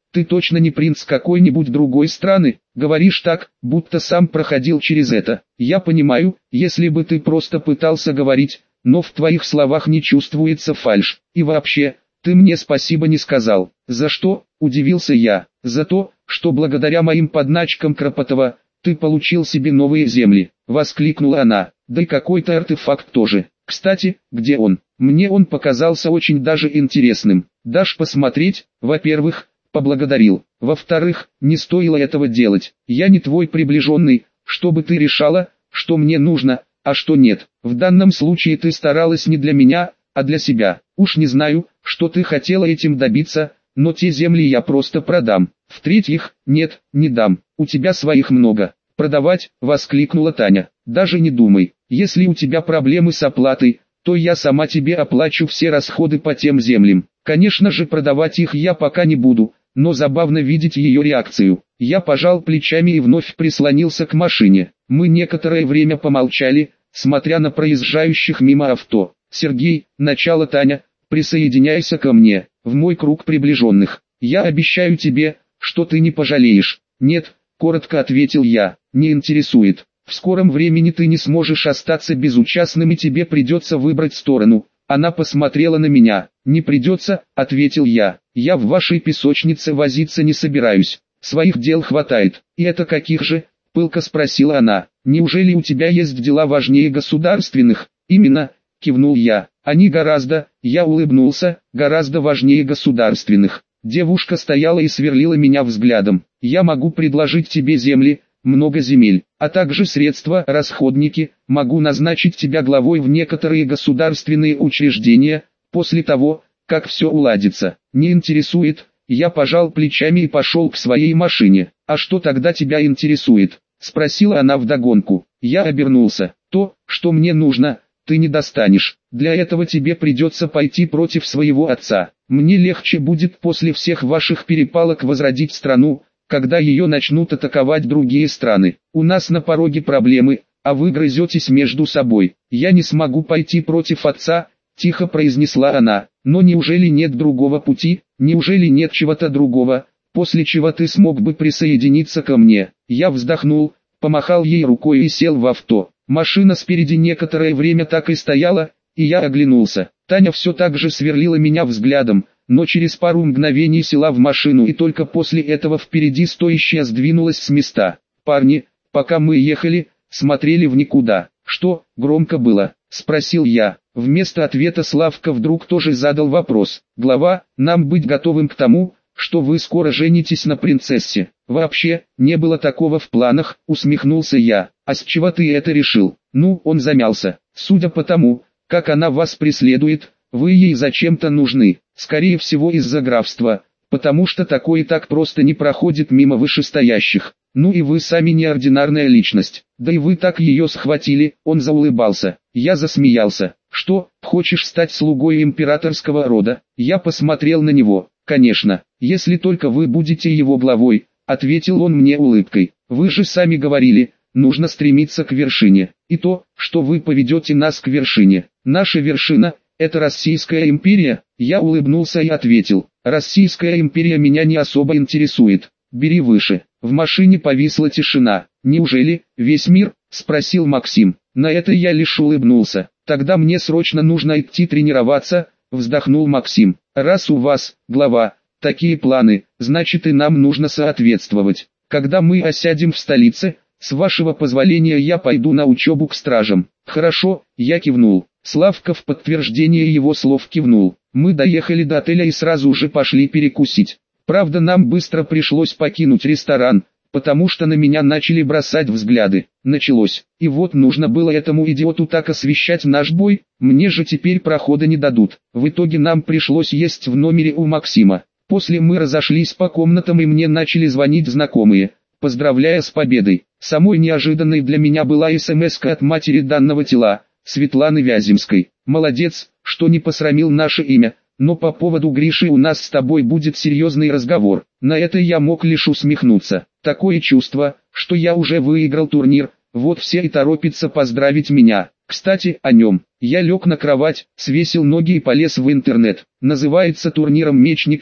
Ты точно не принц какой-нибудь другой страны? Говоришь так, будто сам проходил через это. Я понимаю, если бы ты просто пытался говорить, но в твоих словах не чувствуется фальшь. И вообще, ты мне спасибо не сказал. За что? Удивился я. За то, что благодаря моим подначкам Кропотова, ты получил себе новые земли. Воскликнула она. Да и какой-то артефакт тоже. Кстати, где он? Мне он показался очень даже интересным. Дашь посмотреть? Во-первых, поблагодарил. Во-вторых, не стоило этого делать. Я не твой приближенный, чтобы ты решала, что мне нужно, а что нет. В данном случае ты старалась не для меня, а для себя. Уж не знаю, что ты хотела этим добиться, но те земли я просто продам. В-третьих, нет, не дам. У тебя своих много. Продавать, воскликнула Таня. Даже не думай. Если у тебя проблемы с оплатой, то я сама тебе оплачу все расходы по тем землям. Конечно же, продавать их я пока не буду, но забавно видеть ее реакцию. Я пожал плечами и вновь прислонился к машине. Мы некоторое время помолчали, смотря на проезжающих мимо авто. «Сергей, начало Таня, присоединяйся ко мне, в мой круг приближенных. Я обещаю тебе, что ты не пожалеешь». «Нет», — коротко ответил я, — «не интересует. В скором времени ты не сможешь остаться безучастным и тебе придется выбрать сторону». Она посмотрела на меня. «Не придется», — ответил я. «Я в вашей песочнице возиться не собираюсь. Своих дел хватает». «И это каких же?» — пылко спросила она. «Неужели у тебя есть дела важнее государственных?» «Именно», — кивнул я. «Они гораздо», — я улыбнулся, — «гораздо важнее государственных». Девушка стояла и сверлила меня взглядом. «Я могу предложить тебе земли, много земель, а также средства, расходники, могу назначить тебя главой в некоторые государственные учреждения, после того, как все уладится. Не интересует?» Я пожал плечами и пошел к своей машине. «А что тогда тебя интересует?» — спросила она вдогонку. Я обернулся. «То, что мне нужно, ты не достанешь. Для этого тебе придется пойти против своего отца. Мне легче будет после всех ваших перепалок возродить страну, когда ее начнут атаковать другие страны. У нас на пороге проблемы, а вы грызетесь между собой. Я не смогу пойти против отца», — тихо произнесла она. «Но неужели нет другого пути, неужели нет чего-то другого, после чего ты смог бы присоединиться ко мне?» Я вздохнул, помахал ей рукой и сел в авто. Машина спереди некоторое время так и стояла, и я оглянулся. Таня все так же сверлила меня взглядом, но через пару мгновений села в машину и только после этого впереди стоящая сдвинулась с места. Парни, пока мы ехали, смотрели в никуда. «Что, громко было?» — спросил я. Вместо ответа Славка вдруг тоже задал вопрос. «Глава, нам быть готовым к тому, что вы скоро женитесь на принцессе». «Вообще, не было такого в планах», — усмехнулся я. «А с чего ты это решил?» «Ну, он замялся. Судя по тому, как она вас преследует, вы ей зачем-то нужны. Скорее всего из-за графства, потому что такое так просто не проходит мимо вышестоящих. Ну и вы сами неординарная личность. Да и вы так ее схватили». Он заулыбался. Я засмеялся. «Что, хочешь стать слугой императорского рода?» Я посмотрел на него. «Конечно, если только вы будете его главой», — ответил он мне улыбкой. «Вы же сами говорили, нужно стремиться к вершине. И то, что вы поведете нас к вершине. Наша вершина — это Российская империя». Я улыбнулся и ответил: «Российская империя меня не особо интересует. Бери выше». В машине повисла тишина. «Неужели весь мир?» — спросил Максим. На это я лишь улыбнулся. «Тогда мне срочно нужно идти тренироваться», — вздохнул Максим. «Раз у вас, глава, такие планы, значит и нам нужно соответствовать. Когда мы осядем в столице, с вашего позволения я пойду на учебу к стражам». «Хорошо», — я кивнул. Славка в подтверждение его слов кивнул. Мы доехали до отеля и сразу же пошли перекусить. Правда, нам быстро пришлось покинуть ресторан, потому что на меня начали бросать взгляды. Началось. И вот нужно было этому идиоту так освещать наш бой, мне же теперь прохода не дадут. В итоге нам пришлось есть в номере у Максима. После мы разошлись по комнатам и мне начали звонить знакомые, поздравляя с победой. Самой неожиданной для меня была смс-ка от матери данного тела, Светланы Вяземской. «Молодец, что не посрамил наше имя, но по поводу Гриши у нас с тобой будет серьезный разговор». На это я мог лишь усмехнуться. Такое чувство, что я уже выиграл турнир, вот все и торопятся поздравить меня. Кстати, о нем. Я лег на кровать, свесил ноги и полез в интернет. Называется турниром мечников,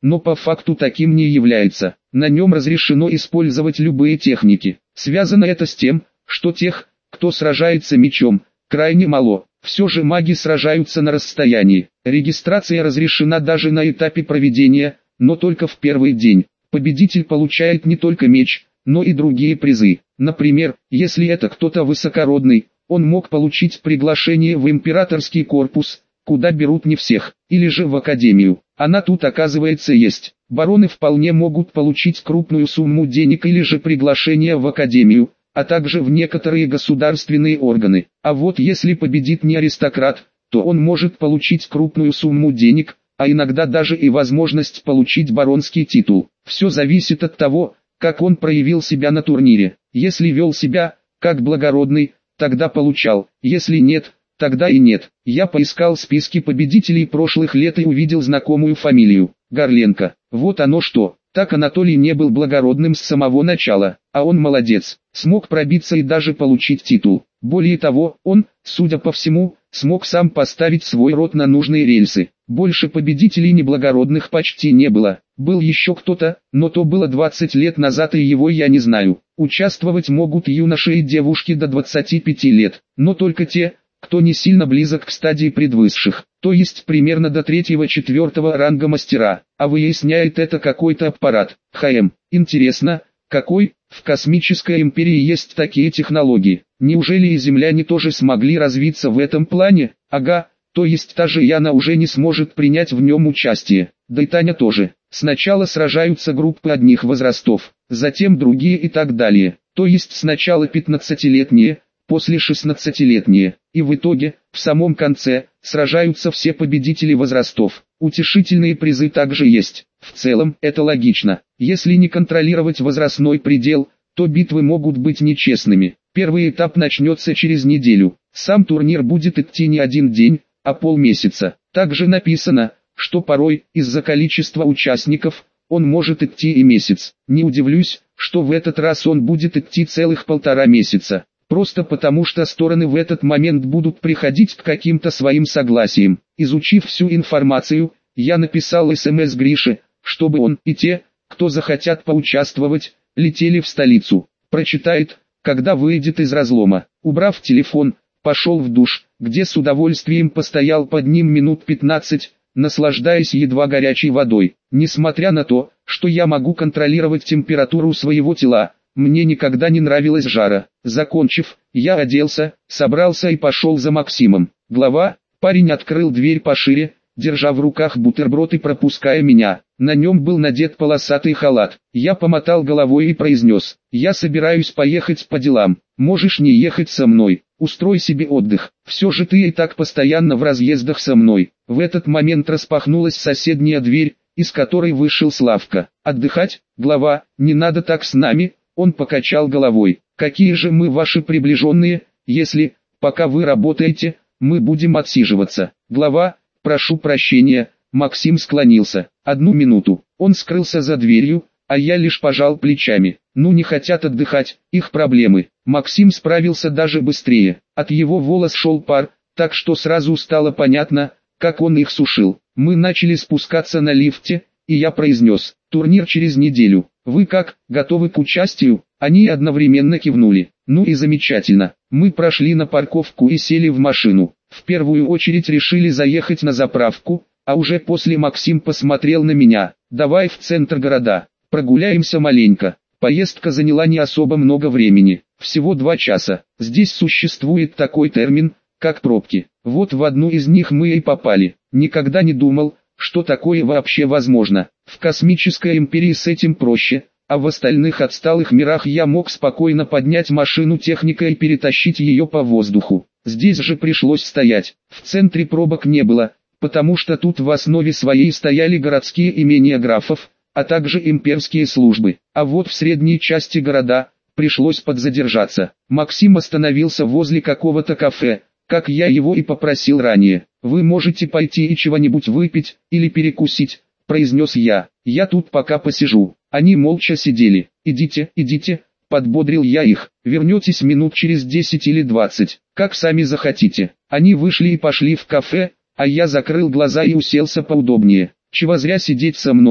но по факту таким не является. На нем разрешено использовать любые техники. Связано это с тем, что тех, кто сражается мечом, крайне мало. Все же маги сражаются на расстоянии. Регистрация разрешена даже на этапе проведения, но только в первый день. Победитель получает не только меч, но и другие призы. Например, если это кто-то высокородный, он мог получить приглашение в императорский корпус, куда берут не всех, или же в академию. Она тут оказывается есть. Бароны вполне могут получить крупную сумму денег или же приглашение в академию, а также в некоторые государственные органы. А вот если победит не аристократ, то он может получить крупную сумму денег, а иногда даже и возможность получить баронский титул. Все зависит от того, как он проявил себя на турнире. Если вел себя, как благородный, тогда получал, если нет, тогда и нет. Я поискал списки победителей прошлых лет и увидел знакомую фамилию – Горленко. Вот оно что. Так Анатолий не был благородным с самого начала, а он молодец, смог пробиться и даже получить титул. Более того, он, судя по всему, смог сам поставить свой род на нужные рельсы. Больше победителей неблагородных почти не было. Был еще кто-то, но то было двадцать лет назад и его я не знаю. Участвовать могут юноши и девушки до двадцати пяти лет, но только те, кто не сильно близок к стадии предвысших, то есть примерно до третьего-четвертого ранга мастера, а выясняет это какой-то аппарат. ХМ. Интересно, какой? В космической империи есть такие технологии. Неужели и земляне тоже смогли развиться в этом плане? Ага, то есть та же Яна уже не сможет принять в нем участие, да и Таня тоже. Сначала сражаются группы одних возрастов, затем другие и так далее, то есть сначала пятнадцатилетние, после шестнадцатилетние, и в итоге, в самом конце, сражаются все победители возрастов. Утешительные призы также есть. В целом, это логично. Если не контролировать возрастной предел, то битвы могут быть нечестными. Первый этап начнется через неделю. Сам турнир будет идти не один день, а полмесяца. Также написано, что порой, из-за количества участников, он может идти и месяц. Не удивлюсь, что в этот раз он будет идти целых полтора месяца. Просто потому что стороны в этот момент будут приходить к каким-то своим согласиям. Изучив всю информацию, я написал СМС Грише, чтобы он и те, кто захотят поучаствовать, летели в столицу. Прочитает, когда выйдет из разлома. Убрав телефон, пошел в душ, где с удовольствием постоял под ним минут пятнадцать, наслаждаясь едва горячей водой. Несмотря на то, что я могу контролировать температуру своего тела, мне никогда не нравилась жара. Закончив, я оделся, собрался и пошел за Максимом. Глава, парень открыл дверь пошире, держа в руках бутерброд и пропуская меня. На нем был надет полосатый халат. Я помотал головой и произнес: «Я собираюсь поехать по делам. Можешь не ехать со мной. Устрой себе отдых. Все же ты и так постоянно в разъездах со мной». В этот момент распахнулась соседняя дверь, из которой вышел Славка. «Отдыхать, глава, не надо так с нами». Он покачал головой. «Какие же мы ваши приближенные, если, пока вы работаете, мы будем отсиживаться?» «Глава, прошу прощения». Максим склонился. «Одну минуту». Он скрылся за дверью, а я лишь пожал плечами. Ну не хотят отдыхать, их проблемы. Максим справился даже быстрее. От его волос шел пар, так что сразу стало понятно, как он их сушил. Мы начали спускаться на лифте, и я произнес: «Турнир через неделю. Вы как, готовы к участию?» Они одновременно кивнули. «Ну и замечательно». Мы прошли на парковку и сели в машину. В первую очередь решили заехать на заправку, а уже после Максим посмотрел на меня: «Давай в центр города, прогуляемся маленько». Поездка заняла не особо много времени, всего два часа. Здесь существует такой термин, как пробки. Вот в одну из них мы и попали. Никогда не думал, что такое вообще возможно. В космической империи с этим проще, а в остальных отсталых мирах я мог спокойно поднять машину техникой и перетащить ее по воздуху. Здесь же пришлось стоять. В центре пробок не было, потому что тут в основе своей стояли городские имения графов, а также имперские службы. А вот в средней части города пришлось подзадержаться. Максим остановился возле какого-то кафе, как я его и попросил ранее. «Вы можете пойти и чего-нибудь выпить, или перекусить», — произнес я. «Я тут пока посижу». Они молча сидели. «Идите, идите», — подбодрил я их. «Вернетесь минут через десять или двадцать, как сами захотите». Они вышли и пошли в кафе, а я закрыл глаза и уселся поудобнее. «Чего зря сидеть со мной»,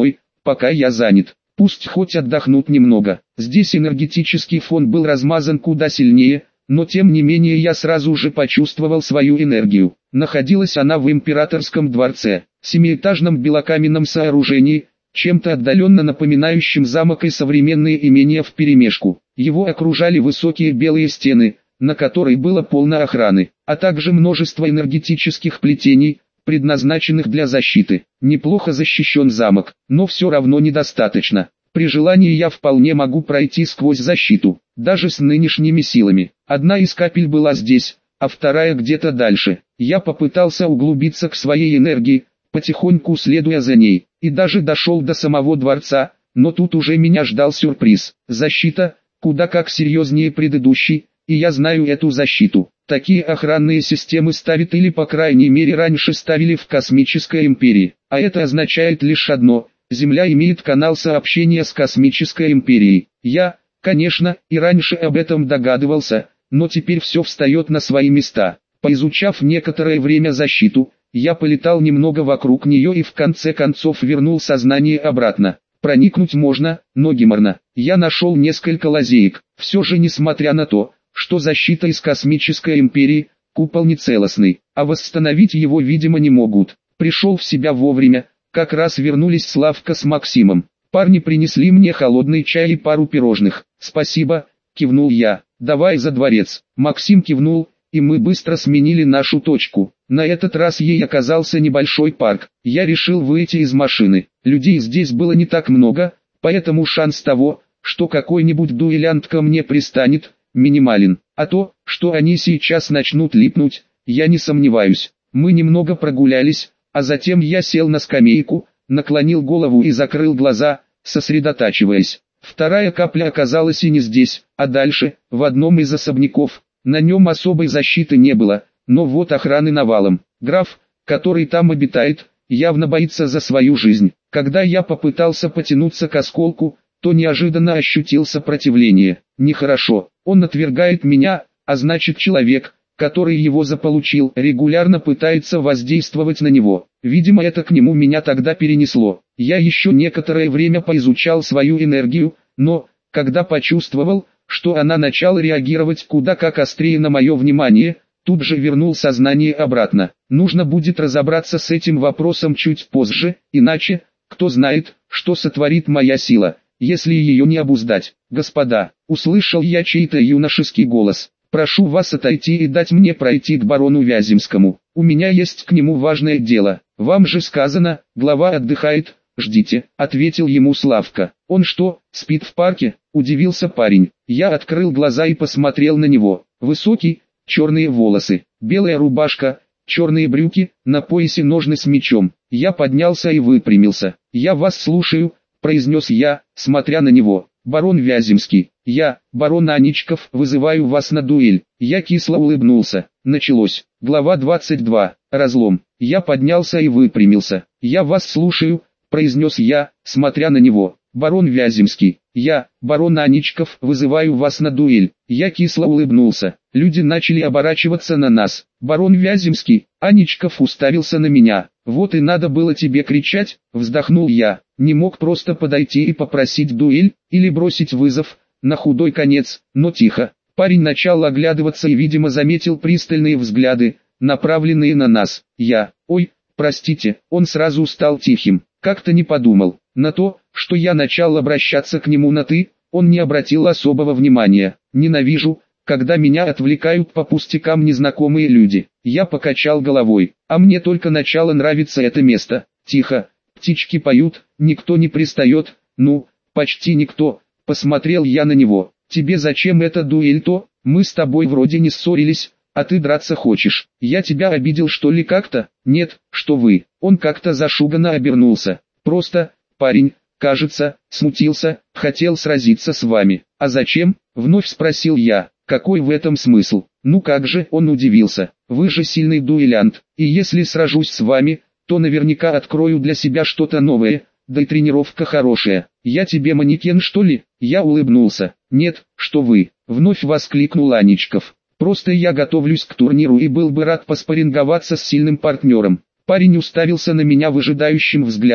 пока я занят. Пусть хоть отдохнут немного. Здесь энергетический фон был размазан куда сильнее, но тем не менее я сразу же почувствовал свою энергию. Находилась она в императорском дворце, семиэтажном белокаменном сооружении, чем-то отдаленно напоминающим замок и современные имения вперемешку. Его окружали высокие белые стены, на которой было полно охраны, а также множество энергетических плетений, предназначенных для защиты. Неплохо защищен замок, но все равно недостаточно. При желании я вполне могу пройти сквозь защиту, даже с нынешними силами. Одна из капель была здесь, а вторая где-то дальше. Я попытался углубиться к своей энергии, потихоньку следуя за ней, и даже дошел до самого дворца, но тут уже меня ждал сюрприз. Защита, куда как серьезнее предыдущей, и я знаю эту защиту. Такие охранные системы ставят или по крайней мере раньше ставили в космической империи, а это означает лишь одно – Земля имеет канал сообщения с космической империей. Я, конечно, и раньше об этом догадывался, но теперь все встает на свои места. Поизучав некоторое время защиту, я полетал немного вокруг нее и в конце концов вернул сознание обратно. Проникнуть можно, но геморно. Я нашел несколько лазеек. Все же несмотря на то, что защита из космической империи, купол нецелостный, а восстановить его видимо не могут. Пришел в себя вовремя, как раз вернулись Славка с Максимом. Парни принесли мне холодный чай и пару пирожных. «Спасибо», — кивнул я, — «давай за дворец». Максим кивнул, и мы быстро сменили нашу точку. На этот раз ей оказался небольшой парк. Я решил выйти из машины. Людей здесь было не так много, поэтому шанс того, что какой-нибудь дуэлянт ко мне пристанет, минимален. А то, что они сейчас начнут липнуть, я не сомневаюсь. Мы немного прогулялись, а затем я сел на скамейку, наклонил голову и закрыл глаза, сосредотачиваясь. Вторая капля оказалась и не здесь, а дальше, в одном из особняков. На нем особой защиты не было, но вот охраны навалом. Граф, который там обитает, явно боится за свою жизнь. Когда я попытался потянуться к осколку, то неожиданно ощутил сопротивление. Нехорошо, он отвергает меня, а значит человек, который его заполучил, регулярно пытается воздействовать на него. Видимо, это к нему меня тогда перенесло. Я еще некоторое время поизучал свою энергию, но, когда почувствовал, что она начала реагировать куда как острее на мое внимание, тут же вернул сознание обратно. Нужно будет разобраться с этим вопросом чуть позже, иначе, кто знает, что сотворит моя сила, если ее не обуздать. «Господа», — услышал я чей-то юношеский голос, — «прошу вас отойти и дать мне пройти к барону Вяземскому. У меня есть к нему важное дело. Вам же сказано, глава отдыхает, ждите», — ответил ему Славка. «Он что, спит в парке?» — удивился парень. Я открыл глаза и посмотрел на него. Высокий, черные волосы, белая рубашка, черные брюки, на поясе ножны с мечом. Я поднялся и выпрямился. «Я вас слушаю», — произнес я, смотря на него. «Барон Вяземский, я, барон Аничков, вызываю вас на дуэль». Я кисло улыбнулся. Началось. Глава двадцать два. Разлом. Я поднялся и выпрямился. «Я вас слушаю», — произнес я, смотря на него. «Барон Вяземский, я, барон Аничков, вызываю вас на дуэль». Я кисло улыбнулся. Люди начали оборачиваться на нас. «Барон Вяземский», Аничков уставился на меня. «Вот и надо было тебе кричать», — вздохнул я. Не мог просто подойти и попросить дуэль, или бросить вызов, на худой конец, но тихо. Парень начал оглядываться и, видимо, заметил пристальные взгляды, направленные на нас. Я, ой, простите, он сразу стал тихим, как-то не подумал. На то, что я начал обращаться к нему на «ты», он не обратил особого внимания. Ненавижу, когда меня отвлекают по пустякам незнакомые люди. Я покачал головой, а мне только начало нравится это место. Тихо, птички поют, никто не пристает, ну, почти никто. Посмотрел я на него. «Тебе зачем эта дуэль-то? Мы с тобой вроде не ссорились, а ты драться хочешь. Я тебя обидел что ли как-то?» «Нет, что вы». Он как-то зашуганно обернулся. «Просто, парень, кажется, смутился, хотел сразиться с вами». «А зачем?» — вновь спросил я. «Какой в этом смысл?» «Ну как же», — он удивился. «Вы же сильный дуэлянт, и если сражусь с вами, то наверняка открою для себя что-то новое, да и тренировка хорошая. Я тебе манекен что ли?» Я улыбнулся. «Нет, что вы», — вновь воскликнул Аничков. «Просто я готовлюсь к турниру и был бы рад поспарринговаться с сильным партнером». Парень уставился на меня выжидающим взглядом.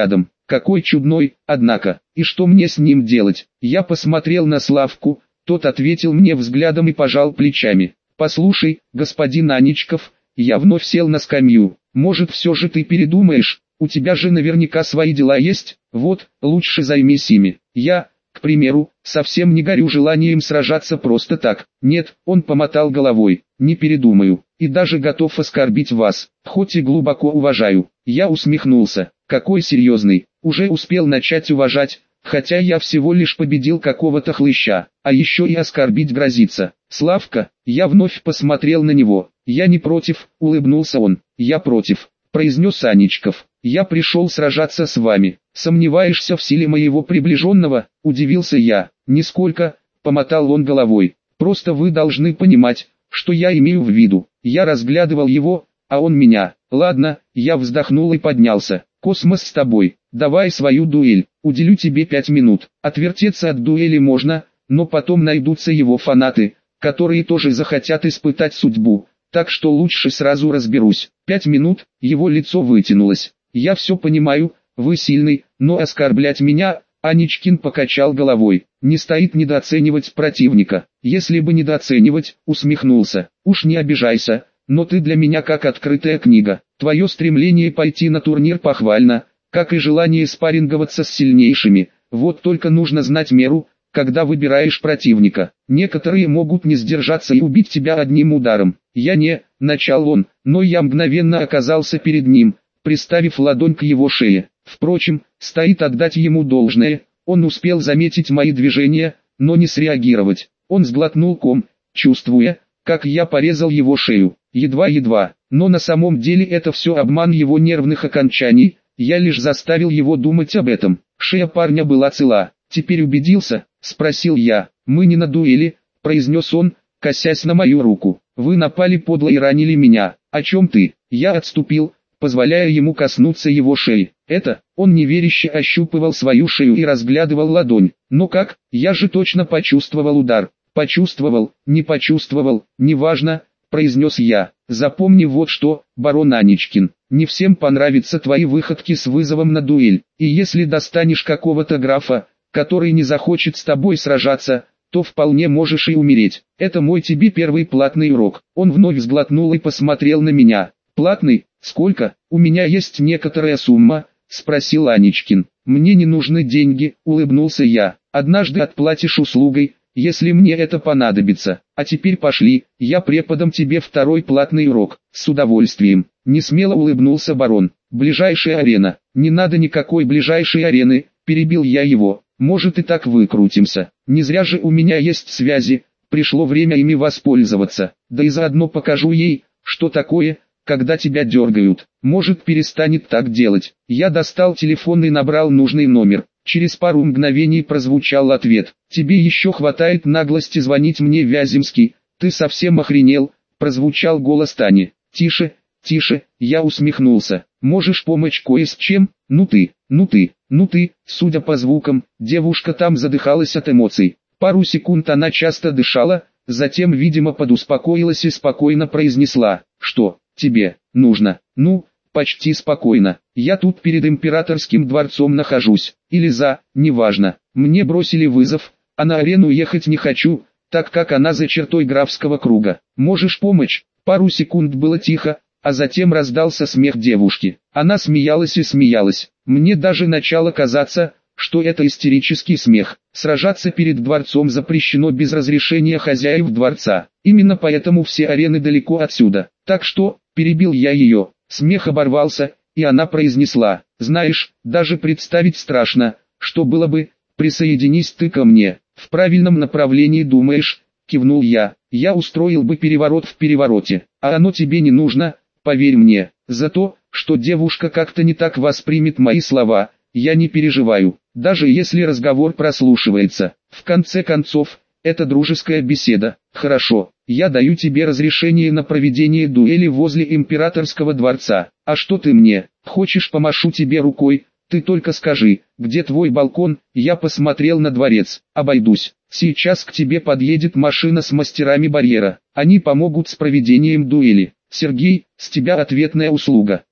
Какой чудной, однако, и что мне с ним делать? Я посмотрел на Славку, тот ответил мне взглядом и пожал плечами. Послушай, господин Аничков, я вновь сел на скамью. Может, все же ты передумаешь? У тебя же наверняка свои дела есть, вот, лучше займись ими. Я, к примеру, совсем не горю желанием сражаться просто так. Нет, он помотал головой, не передумаю, и даже готов оскорбить вас, хоть и глубоко уважаю. Я усмехнулся, какой серьезный, уже успел начать уважать, хотя я всего лишь победил какого-то хлыща, а еще и оскорбить грозится. Славка, я вновь посмотрел на него, я не против, улыбнулся он, я против, произнес Аничков. Я пришел сражаться с вами. Сомневаешься в силе моего приближенного? Удивился я. Нисколько, помотал он головой. Просто вы должны понимать, что я имею в виду. Я разглядывал его, а он меня. Ладно, я вздохнул и поднялся. Космос с тобой. Давай свою дуэль. Уделю тебе пять минут. Отвертеться от дуэли можно, но потом найдутся его фанаты, которые тоже захотят испытать судьбу. Так что лучше сразу разберусь. Пять минут, его лицо вытянулось. Я все понимаю, вы сильный, но оскорблять меня, Аничкин покачал головой. Не стоит недооценивать противника. Если бы недооценивать, усмехнулся. Уж не обижайся, но ты для меня как открытая книга. Твое стремление пойти на турнир похвально, как и желание спарринговаться с сильнейшими. Вот только нужно знать меру, когда выбираешь противника. Некоторые могут не сдержаться и убить тебя одним ударом. Я не, начал он, но я мгновенно оказался перед ним, приставив ладонь к его шее. Впрочем, стоит отдать ему должное, он успел заметить мои движения, но не среагировать. Он сглотнул ком, чувствуя, как я порезал его шею, едва-едва, но на самом деле это все обман его нервных окончаний, я лишь заставил его думать об этом. Шея парня была цела. Теперь убедился, спросил я. Мы не на дуэли, произнес он, косясь на мою руку. Вы напали подло и ранили меня. О чем ты? Я отступил, позволяя ему коснуться его шеи. Это, он неверяще ощупывал свою шею и разглядывал ладонь. Но как, я же точно почувствовал удар. Почувствовал, не почувствовал, неважно, произнес я. Запомни вот что, барон Аничкин, не всем понравятся твои выходки с вызовом на дуэль. И если достанешь какого-то графа, который не захочет с тобой сражаться, то вполне можешь и умереть. Это мой тебе первый платный урок. Он вновь сглотнул и посмотрел на меня. Платный? Сколько? У меня есть некоторая сумма, спросил Аничкин. Мне не нужны деньги, улыбнулся я. Однажды отплатишь услугой, если мне это понадобится. А теперь пошли, я преподам тебе второй платный урок. С удовольствием. Несмело улыбнулся барон. Ближайшая арена. Не надо никакой ближайшей арены, перебил я его. Может и так выкрутимся. Не зря же у меня есть связи, пришло время ими воспользоваться. Да и заодно покажу ей, что такое, когда тебя дергают. Может перестанет так делать. Я достал телефон и набрал нужный номер. Через пару мгновений прозвучал ответ. Тебе еще хватает наглости звонить мне, Вяземский. Ты совсем охренел? Прозвучал голос Тани. Тише, тише, я усмехнулся. Можешь помочь кое с чем? Ну ты, ну ты, ну ты. Судя по звукам, девушка там задыхалась от эмоций. Пару секунд она часто дышала, затем, видимо, подуспокоилась и спокойно произнесла. Что тебе нужно? Ну, почти спокойно. Я тут перед императорским дворцом нахожусь. Или за, неважно. Мне бросили вызов, а на арену ехать не хочу, так как она за чертой графского круга. Можешь помочь? Пару секунд было тихо, а затем раздался смех девушки. Она смеялась и смеялась. Мне даже начало казаться, что это истерический смех. Сражаться перед дворцом запрещено без разрешения хозяев дворца. Именно поэтому все арены далеко отсюда. Так что, перебил я ее. Смех оборвался, и она произнесла. Знаешь, даже представить страшно, что было бы, присоединись ты ко мне. В правильном направлении думаешь, кивнул я. Я устроил бы переворот в перевороте, а оно тебе не нужно, поверь мне. За то, что девушка как-то не так воспримет мои слова, я не переживаю, даже если разговор прослушивается. В конце концов, это дружеская беседа. Хорошо, я даю тебе разрешение на проведение дуэли возле императорского дворца. А что ты мне, хочешь помашу тебе рукой? Ты только скажи, где твой балкон? Я посмотрел на дворец. Обойдусь. Сейчас к тебе подъедет машина с мастерами барьера. Они помогут с проведением дуэли. Сергей, с тебя ответная услуга.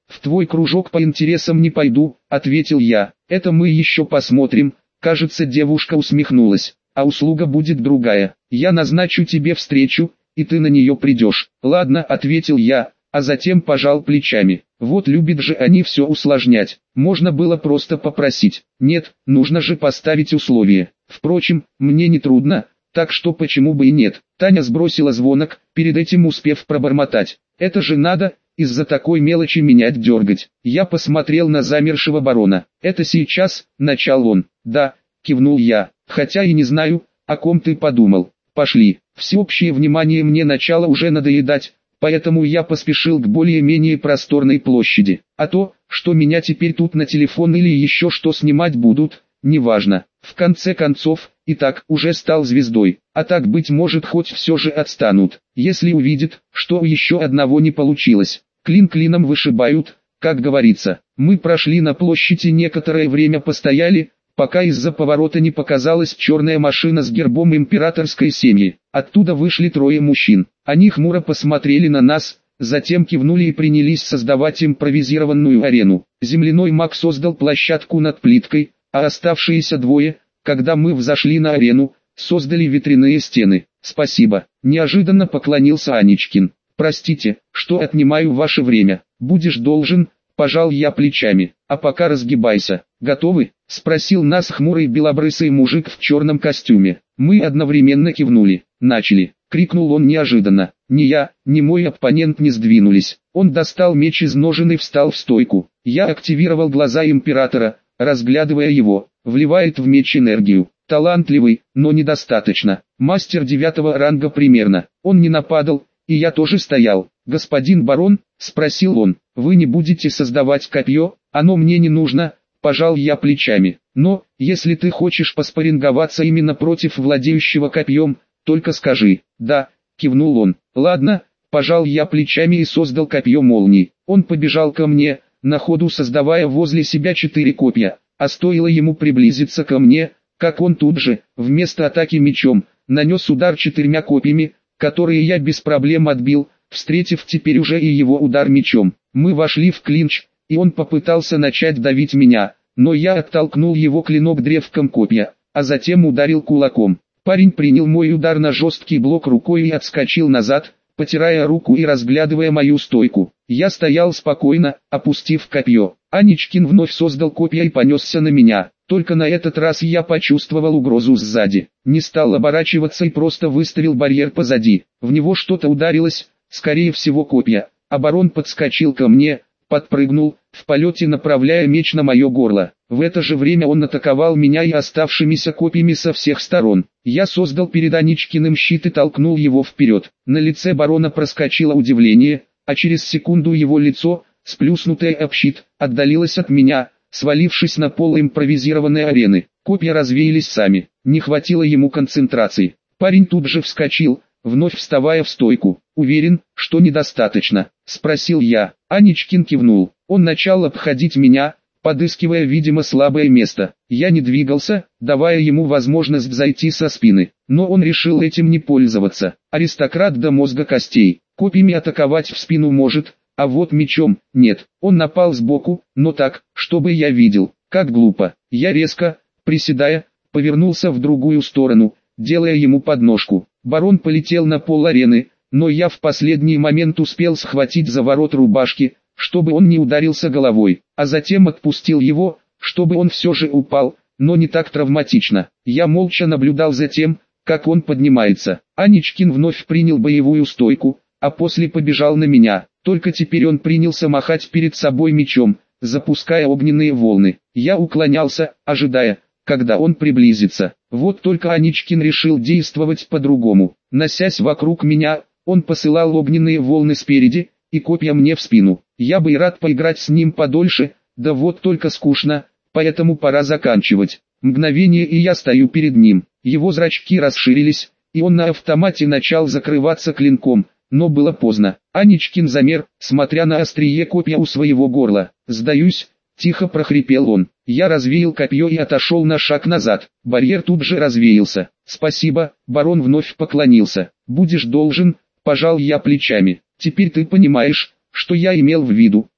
В твой кружок по интересам не пойду, ответил я. Это мы еще посмотрим. Кажется, девушка усмехнулась. А услуга будет другая. Я назначу тебе встречу, и ты на нее придешь. Ладно, ответил я, а затем пожал плечами. Вот любят же они все усложнять. Можно было просто попросить. Нет, нужно же поставить условия. Впрочем, мне не трудно, так что почему бы и нет. Таня сбросила звонок, перед этим успев пробормотать. Это же надо, из-за такой мелочи менять дергать. Я посмотрел на замершего барона. Это сейчас, начал он. Да, кивнул я, хотя и не знаю, о ком ты подумал. Пошли. Всеобщее внимание мне начало уже надоедать, поэтому я поспешил к более-менее просторной площади. А то, что меня теперь тут на телефон или еще что снимать будут, неважно. В конце концов, и так уже стал звездой, а так быть может хоть все же отстанут, если увидят, что у еще одного не получилось. Клин клином вышибают, как говорится. Мы прошли на площади, некоторое время постояли, пока из-за поворота не показалась черная машина с гербом императорской семьи. Оттуда вышли трое мужчин. Они хмуро посмотрели на нас, затем кивнули и принялись создавать импровизированную арену. Земляной маг создал площадку над плиткой, а оставшиеся двое, когда мы взошли на арену, создали ветряные стены. «Спасибо», — неожиданно поклонился Аничкин. «Простите, что отнимаю ваше время. Будешь должен», — пожал я плечами. «А пока разгибайся. Готовы?» — спросил нас хмурый белобрысый мужик в черном костюме. Мы одновременно кивнули. «Начали!» — крикнул он неожиданно. Ни я, ни мой оппонент не сдвинулись. Он достал меч из ножен и встал в стойку. Я активировал глаза императора, разглядывая его. Вливает в меч энергию. Талантливый, но недостаточно. Мастер девятого ранга примерно. Он не нападал, и я тоже стоял. «Господин барон?» — спросил он. «Вы не будете создавать копье? Оно мне не нужно», — пожал я плечами. «Но, если ты хочешь поспарринговаться именно против владеющего копьем, только скажи». «Да», — кивнул он. «Ладно», — пожал я плечами и создал копье молний. Он побежал ко мне, на ходу создавая возле себя четыре копья, а стоило ему приблизиться ко мне, как он тут же, вместо атаки мечом, нанес удар четырьмя копьями, которые я без проблем отбил, встретив теперь уже и его удар мечом. Мы вошли в клинч, и он попытался начать давить меня, но я оттолкнул его клинок древком копья, а затем ударил кулаком. Парень принял мой удар на жесткий блок рукой и отскочил назад, потирая руку и разглядывая мою стойку. Я стоял спокойно, опустив копье. Аничкин вновь создал копья и понесся на меня. Только на этот раз я почувствовал угрозу сзади. Не стал оборачиваться и просто выставил барьер позади. В него что-то ударилось, скорее всего копья. А барон подскочил ко мне, подпрыгнул, в полете направляя меч на мое горло. В это же время он атаковал меня и оставшимися копьями со всех сторон. Я создал перед Аничкиным щит и толкнул его вперед. На лице барона проскочило удивление, а через секунду его лицо, сплюснутое об щит, отдалилось от меня, свалившись на пол импровизированной арены. Копья развеялись сами, не хватило ему концентрации. Парень тут же вскочил, вновь вставая в стойку. «Уверен, что недостаточно?» — спросил я. Аничкин кивнул. Он начал обходить меня, подыскивая, видимо, слабое место. Я не двигался, давая ему возможность зайти со спины. Но он решил этим не пользоваться. Аристократ до мозга костей. Копьями атаковать в спину может, а вот мечом — нет. Он напал сбоку, но так, чтобы я видел. Как глупо. Я резко, приседая, повернулся в другую сторону, делая ему подножку. Барон полетел на пол арены, но я в последний момент успел схватить за ворот рубашки, чтобы он не ударился головой, а затем отпустил его, чтобы он все же упал, но не так травматично. Я молча наблюдал за тем, как он поднимается. Аничкин вновь принял боевую стойку, а после побежал на меня. Только теперь он принялся махать перед собой мечом, запуская огненные волны. Я уклонялся, ожидая, когда он приблизится. Вот только Аничкин решил действовать по-другому. Носясь вокруг меня, он посылал огненные волны спереди, и копья мне в спину. Я бы и рад поиграть с ним подольше, да вот только скучно, поэтому пора заканчивать. Мгновение, и я стою перед ним. Его зрачки расширились, и он на автомате начал закрываться клинком, но было поздно. Аничкин замер, смотря на острие копья у своего горла. «Сдаюсь», — тихо прохрипел он. Я развеял копье и отошел на шаг назад. Барьер тут же развеялся. «Спасибо», — барон вновь поклонился. «Будешь должен», — пожал я плечами. «Теперь ты понимаешь, что я имел в виду».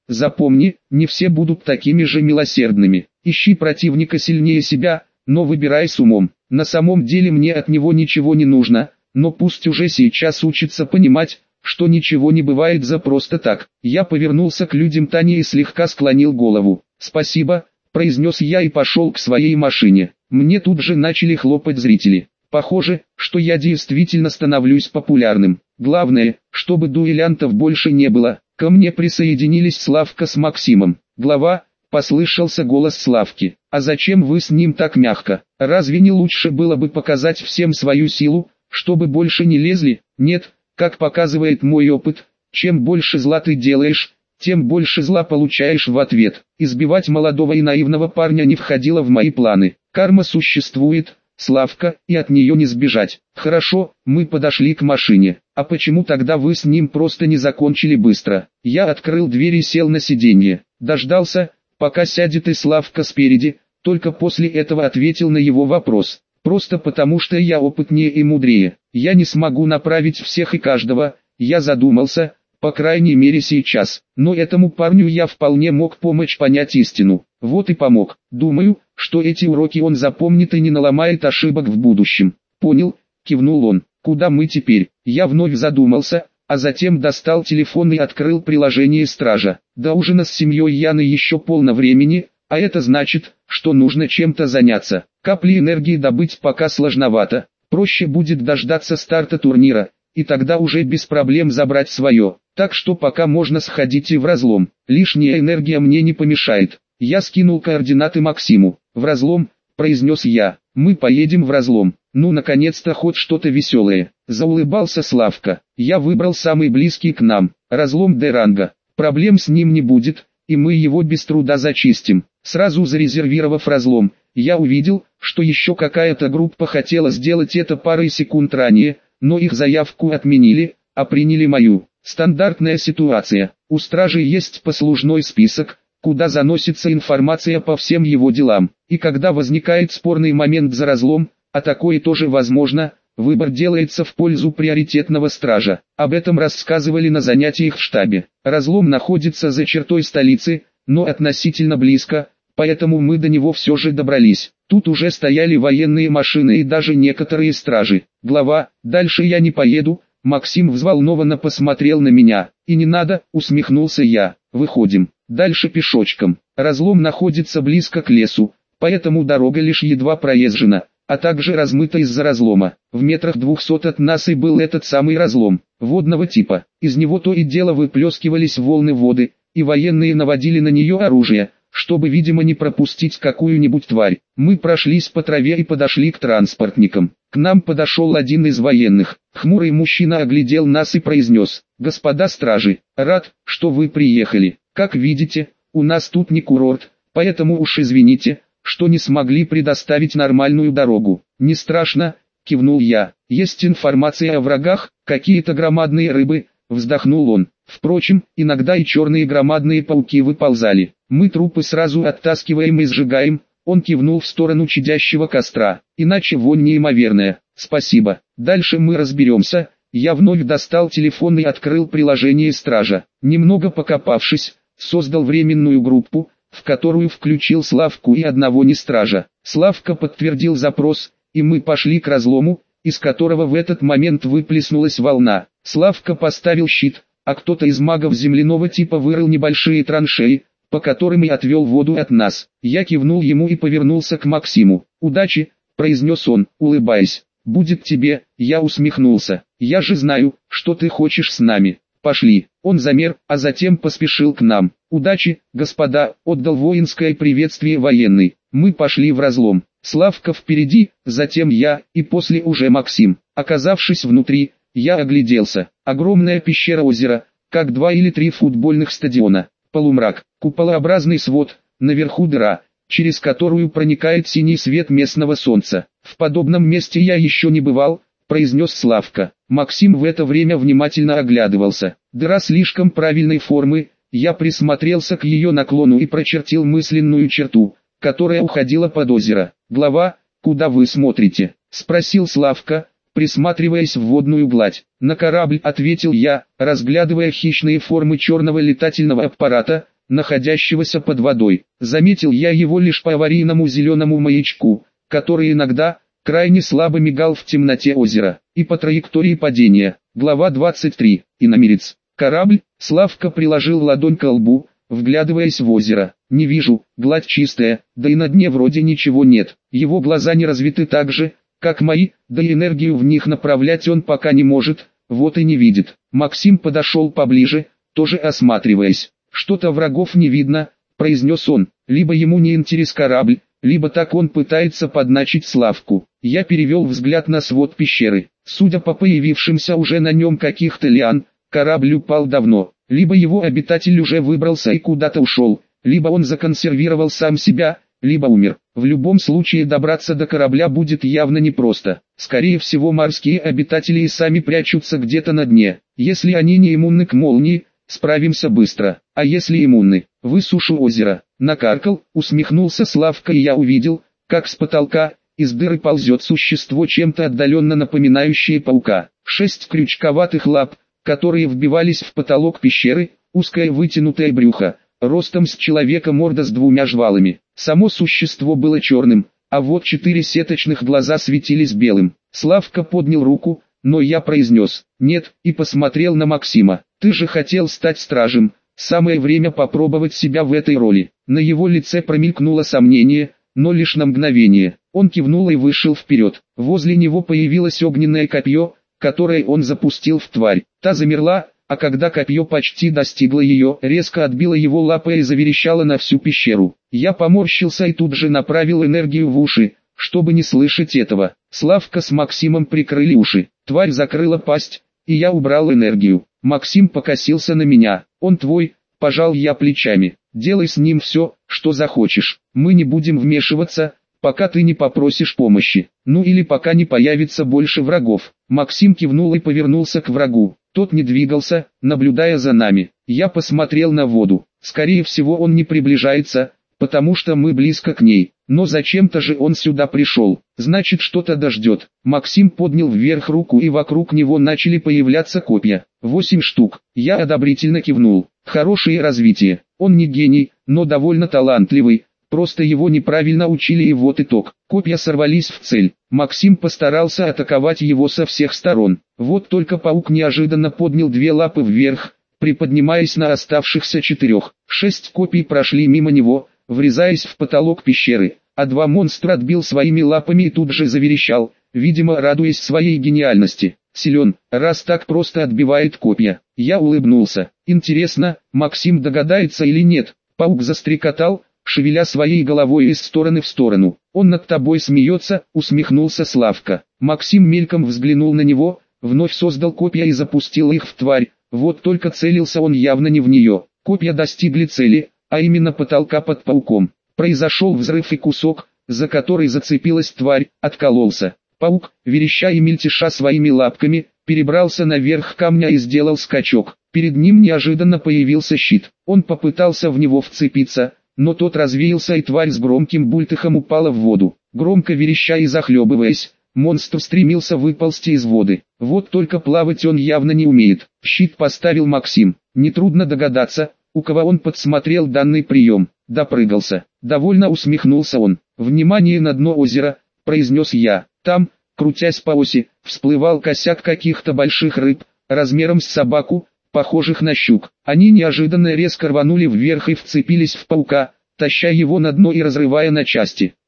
Запомни, не все будут такими же милосердными. Ищи противника сильнее себя, но выбирай с умом. На самом деле мне от него ничего не нужно, но пусть уже сейчас учится понимать, что ничего не бывает за просто так. Я повернулся к людям Тани и слегка склонил голову. «Спасибо», — произнес я и пошел к своей машине. Мне тут же начали хлопать зрители. Похоже, что я действительно становлюсь популярным. Главное, чтобы дуэлянтов больше не было. Ко мне присоединились Славка с Максимом. «Глава», — послышался голос Славки. «А зачем вы с ним так мягко? Разве не лучше было бы показать всем свою силу, чтобы больше не лезли? Нет, как показывает мой опыт, чем больше зла ты делаешь, тем больше зла получаешь в ответ. Избивать молодого и наивного парня не входило в мои планы. Карма существует, Славка, и от нее не сбежать. Хорошо, мы подошли к машине. А почему тогда вы с ним просто не закончили быстро?» Я открыл дверь и сел на сиденье. Дождался, пока сядет и Славка спереди, только после этого ответил на его вопрос. «Просто потому что я опытнее и мудрее. Я не смогу направить всех и каждого», я задумался, по крайней мере сейчас. Но этому парню я вполне мог помочь понять истину. Вот и помог. Думаю, что эти уроки он запомнит и не наломает ошибок в будущем. «Понял», кивнул он. «Куда мы теперь?» Я вновь задумался, а затем достал телефон и открыл приложение «Стража». До ужина с семьей Яны еще полно времени, а это значит, что нужно чем-то заняться. Капли энергии добыть пока сложновато. Проще будет дождаться старта турнира, и тогда уже без проблем забрать свое. Так что пока можно сходить и в разлом. Лишняя энергия мне не помешает. Я скинул координаты Максиму. «В разлом», произнес я. «Мы поедем в разлом. Ну наконец-то хоть что-то веселое». Заулыбался Славка. «Я выбрал самый близкий к нам, разлом Д-ранга. Проблем с ним не будет, и мы его без труда зачистим». Сразу зарезервировав разлом, я увидел, что еще какая-то группа хотела сделать это парой секунд ранее, но их заявку отменили, а приняли мою. Стандартная ситуация. У стражи есть послужной список, куда заносится информация по всем его делам. И когда возникает спорный момент за разлом, а такое тоже возможно, выбор делается в пользу приоритетного стража. Об этом рассказывали на занятиях в штабе. Разлом находится за чертой столицы, но относительно близко, поэтому мы до него все же добрались. Тут уже стояли военные машины и даже некоторые стражи. «Глава, дальше я не поеду», Максим взволнованно посмотрел на меня. «И не надо», усмехнулся я. «Выходим. Дальше пешочком. Разлом находится близко к лесу, поэтому дорога лишь едва проезжена, а также размыта из-за разлома. В метрах двухсот от нас и был этот самый разлом, водного типа. Из него то и дело выплескивались волны воды, и военные наводили на нее оружие, чтобы, видимо, не пропустить какую-нибудь тварь. Мы прошлись по траве и подошли к транспортникам. К нам подошел один из военных. Хмурый мужчина оглядел нас и произнес: «Господа стражи, рад, что вы приехали. Как видите, у нас тут не курорт, поэтому уж извините, что не смогли предоставить нормальную дорогу». «Не страшно», кивнул я. «Есть информация о врагах, какие-то громадные рыбы», вздохнул он. «Впрочем, иногда и черные громадные пауки выползали. Мы трупы сразу оттаскиваем и сжигаем». Он кивнул в сторону чадящего костра. «Иначе вонь неимоверная. Спасибо. Дальше мы разберемся». Я вновь достал телефон и открыл приложение «Стража». Немного покопавшись, создал временную группу, в которую включил Славку и одного нестража. Славка подтвердил запрос, и мы пошли к разлому, из которого в этот момент выплеснулась волна. Славка поставил щит, а кто-то из магов земляного типа вырыл небольшие траншеи, по которым и отвел воду от нас. Я кивнул ему и повернулся к Максиму. «Удачи», произнес он, улыбаясь. «Будет тебе», я усмехнулся. «Я же знаю, что ты хочешь с нами. Пошли». Он замер, а затем поспешил к нам. «Удачи, господа», отдал воинское приветствие военный. Мы пошли в разлом. Славка впереди, затем я, и после уже Максим. Оказавшись внутри, я огляделся. Огромная пещера озера, как два или три футбольных стадиона. Полумрак, куполообразный свод, наверху дыра, через которую проникает синий свет местного солнца. «В подобном месте я еще не бывал», произнес Славка. Максим в это время внимательно оглядывался. Дыра слишком правильной формы, я присмотрелся к ее наклону и прочертил мысленную черту, которая уходила под озеро. «Глава, куда вы смотрите?» спросил Славка, присматриваясь в водную гладь. «На корабль», ответил я, разглядывая хищные формы черного летательного аппарата, находящегося под водой. Заметил я его лишь по аварийному зеленому маячку, который иногда крайне слабо мигал в темноте озера, и по траектории падения. Глава двадцать три. Иномерец. Корабль. Славка приложил ладонь к лбу, вглядываясь в озеро. Не вижу, гладь чистая, да и на дне вроде ничего нет. Его глаза не развиты так же, как мои, да и энергию в них направлять он пока не может, вот и не видит. Максим подошел поближе, тоже осматриваясь. Что-то врагов не видно, произнес он. Либо ему не интерес корабль, либо так он пытается подначить Славку. Я перевел взгляд на свод пещеры. Судя по появившимся уже на нем каких-то лиан, корабль упал давно. Либо его обитатель уже выбрался и куда-то ушел, либо он законсервировал сам себя, либо умер. В любом случае добраться до корабля будет явно непросто. Скорее всего морские обитатели и сами прячутся где-то на дне. Если они не иммунны к молнии, справимся быстро. А если иммунны, высушу озеро. Накаркал, усмехнулся Славка, и я увидел, как с потолка, из дыры ползет существо, чем-то отдаленно напоминающее паука. Шесть крючковатых лап, которые вбивались в потолок пещеры, узкое вытянутое брюхо, ростом с человека морда с двумя жвалами. Само существо было черным, а вот четыре сеточных глаза светились белым. Славка поднял руку, но я произнес «нет» и посмотрел на Максима. «Ты же хотел стать стражем, самое время попробовать себя в этой роли». На его лице промелькнуло сомнение, но лишь на мгновение. Он кивнул и вышел вперед. Возле него появилось огненное копье, которое он запустил в тварь. Та замерла, а когда копье почти достигло ее, резко отбило его лапой и заверещало на всю пещеру. Я поморщился и тут же направил энергию в уши, чтобы не слышать этого. Славка с Максимом прикрыли уши. Тварь закрыла пасть, и я убрал энергию. Максим покосился на меня. «Он твой», — пожал я плечами. «Делай с ним все, что захочешь. Мы не будем вмешиваться, пока ты не попросишь помощи. Ну или пока не появится больше врагов». Максим кивнул и повернулся к врагу. Тот не двигался, наблюдая за нами. Я посмотрел на воду. Скорее всего он не приближается, потому что мы близко к ней. Но зачем-то же он сюда пришел. Значит, что-то дождет. Максим поднял вверх руку, и вокруг него начали появляться копья. Восемь штук. Я одобрительно кивнул. Хорошее развитие. Он не гений, но довольно талантливый. Просто его неправильно учили, и вот итог. Копья сорвались в цель. Максим постарался атаковать его со всех сторон. Вот только паук неожиданно поднял две лапы вверх, приподнимаясь на оставшихся четырех. Шесть копий прошли мимо него, врезаясь в потолок пещеры, а два монстра отбил своими лапами и тут же заверещал, видимо радуясь своей гениальности. Силен, раз так просто отбивает копья. Я улыбнулся. Интересно, Максим догадается или нет? Паук застрекотал, шевеля своей головой из стороны в сторону. «Он над тобой смеется», — усмехнулся Славка. Максим мельком взглянул на него, вновь создал копья и запустил их в тварь. Вот только целился он явно не в нее. Копья достигли цели, а именно потолка под пауком. Произошел взрыв, и кусок, за который зацепилась тварь, откололся. Паук, вереща и мельтеша своими лапками, перебрался наверх камня и сделал скачок. Перед ним неожиданно появился щит. Он попытался в него вцепиться, но тот развеялся, и тварь с громким бультыхом упала в воду. Громко вереща и захлебываясь, монстр стремился выползти из воды. Вот только плавать он явно не умеет. Щит поставил Максим. Нетрудно догадаться, у кого он подсмотрел данный прием. Допрыгался. Довольно усмехнулся он. «Внимание на дно озера», — произнес я. Там, крутясь по оси, всплывал косяк каких-то больших рыб, размером с собаку, похожих на щук. Они неожиданно резко рванули вверх и вцепились в паука, таща его на дно и разрывая на части.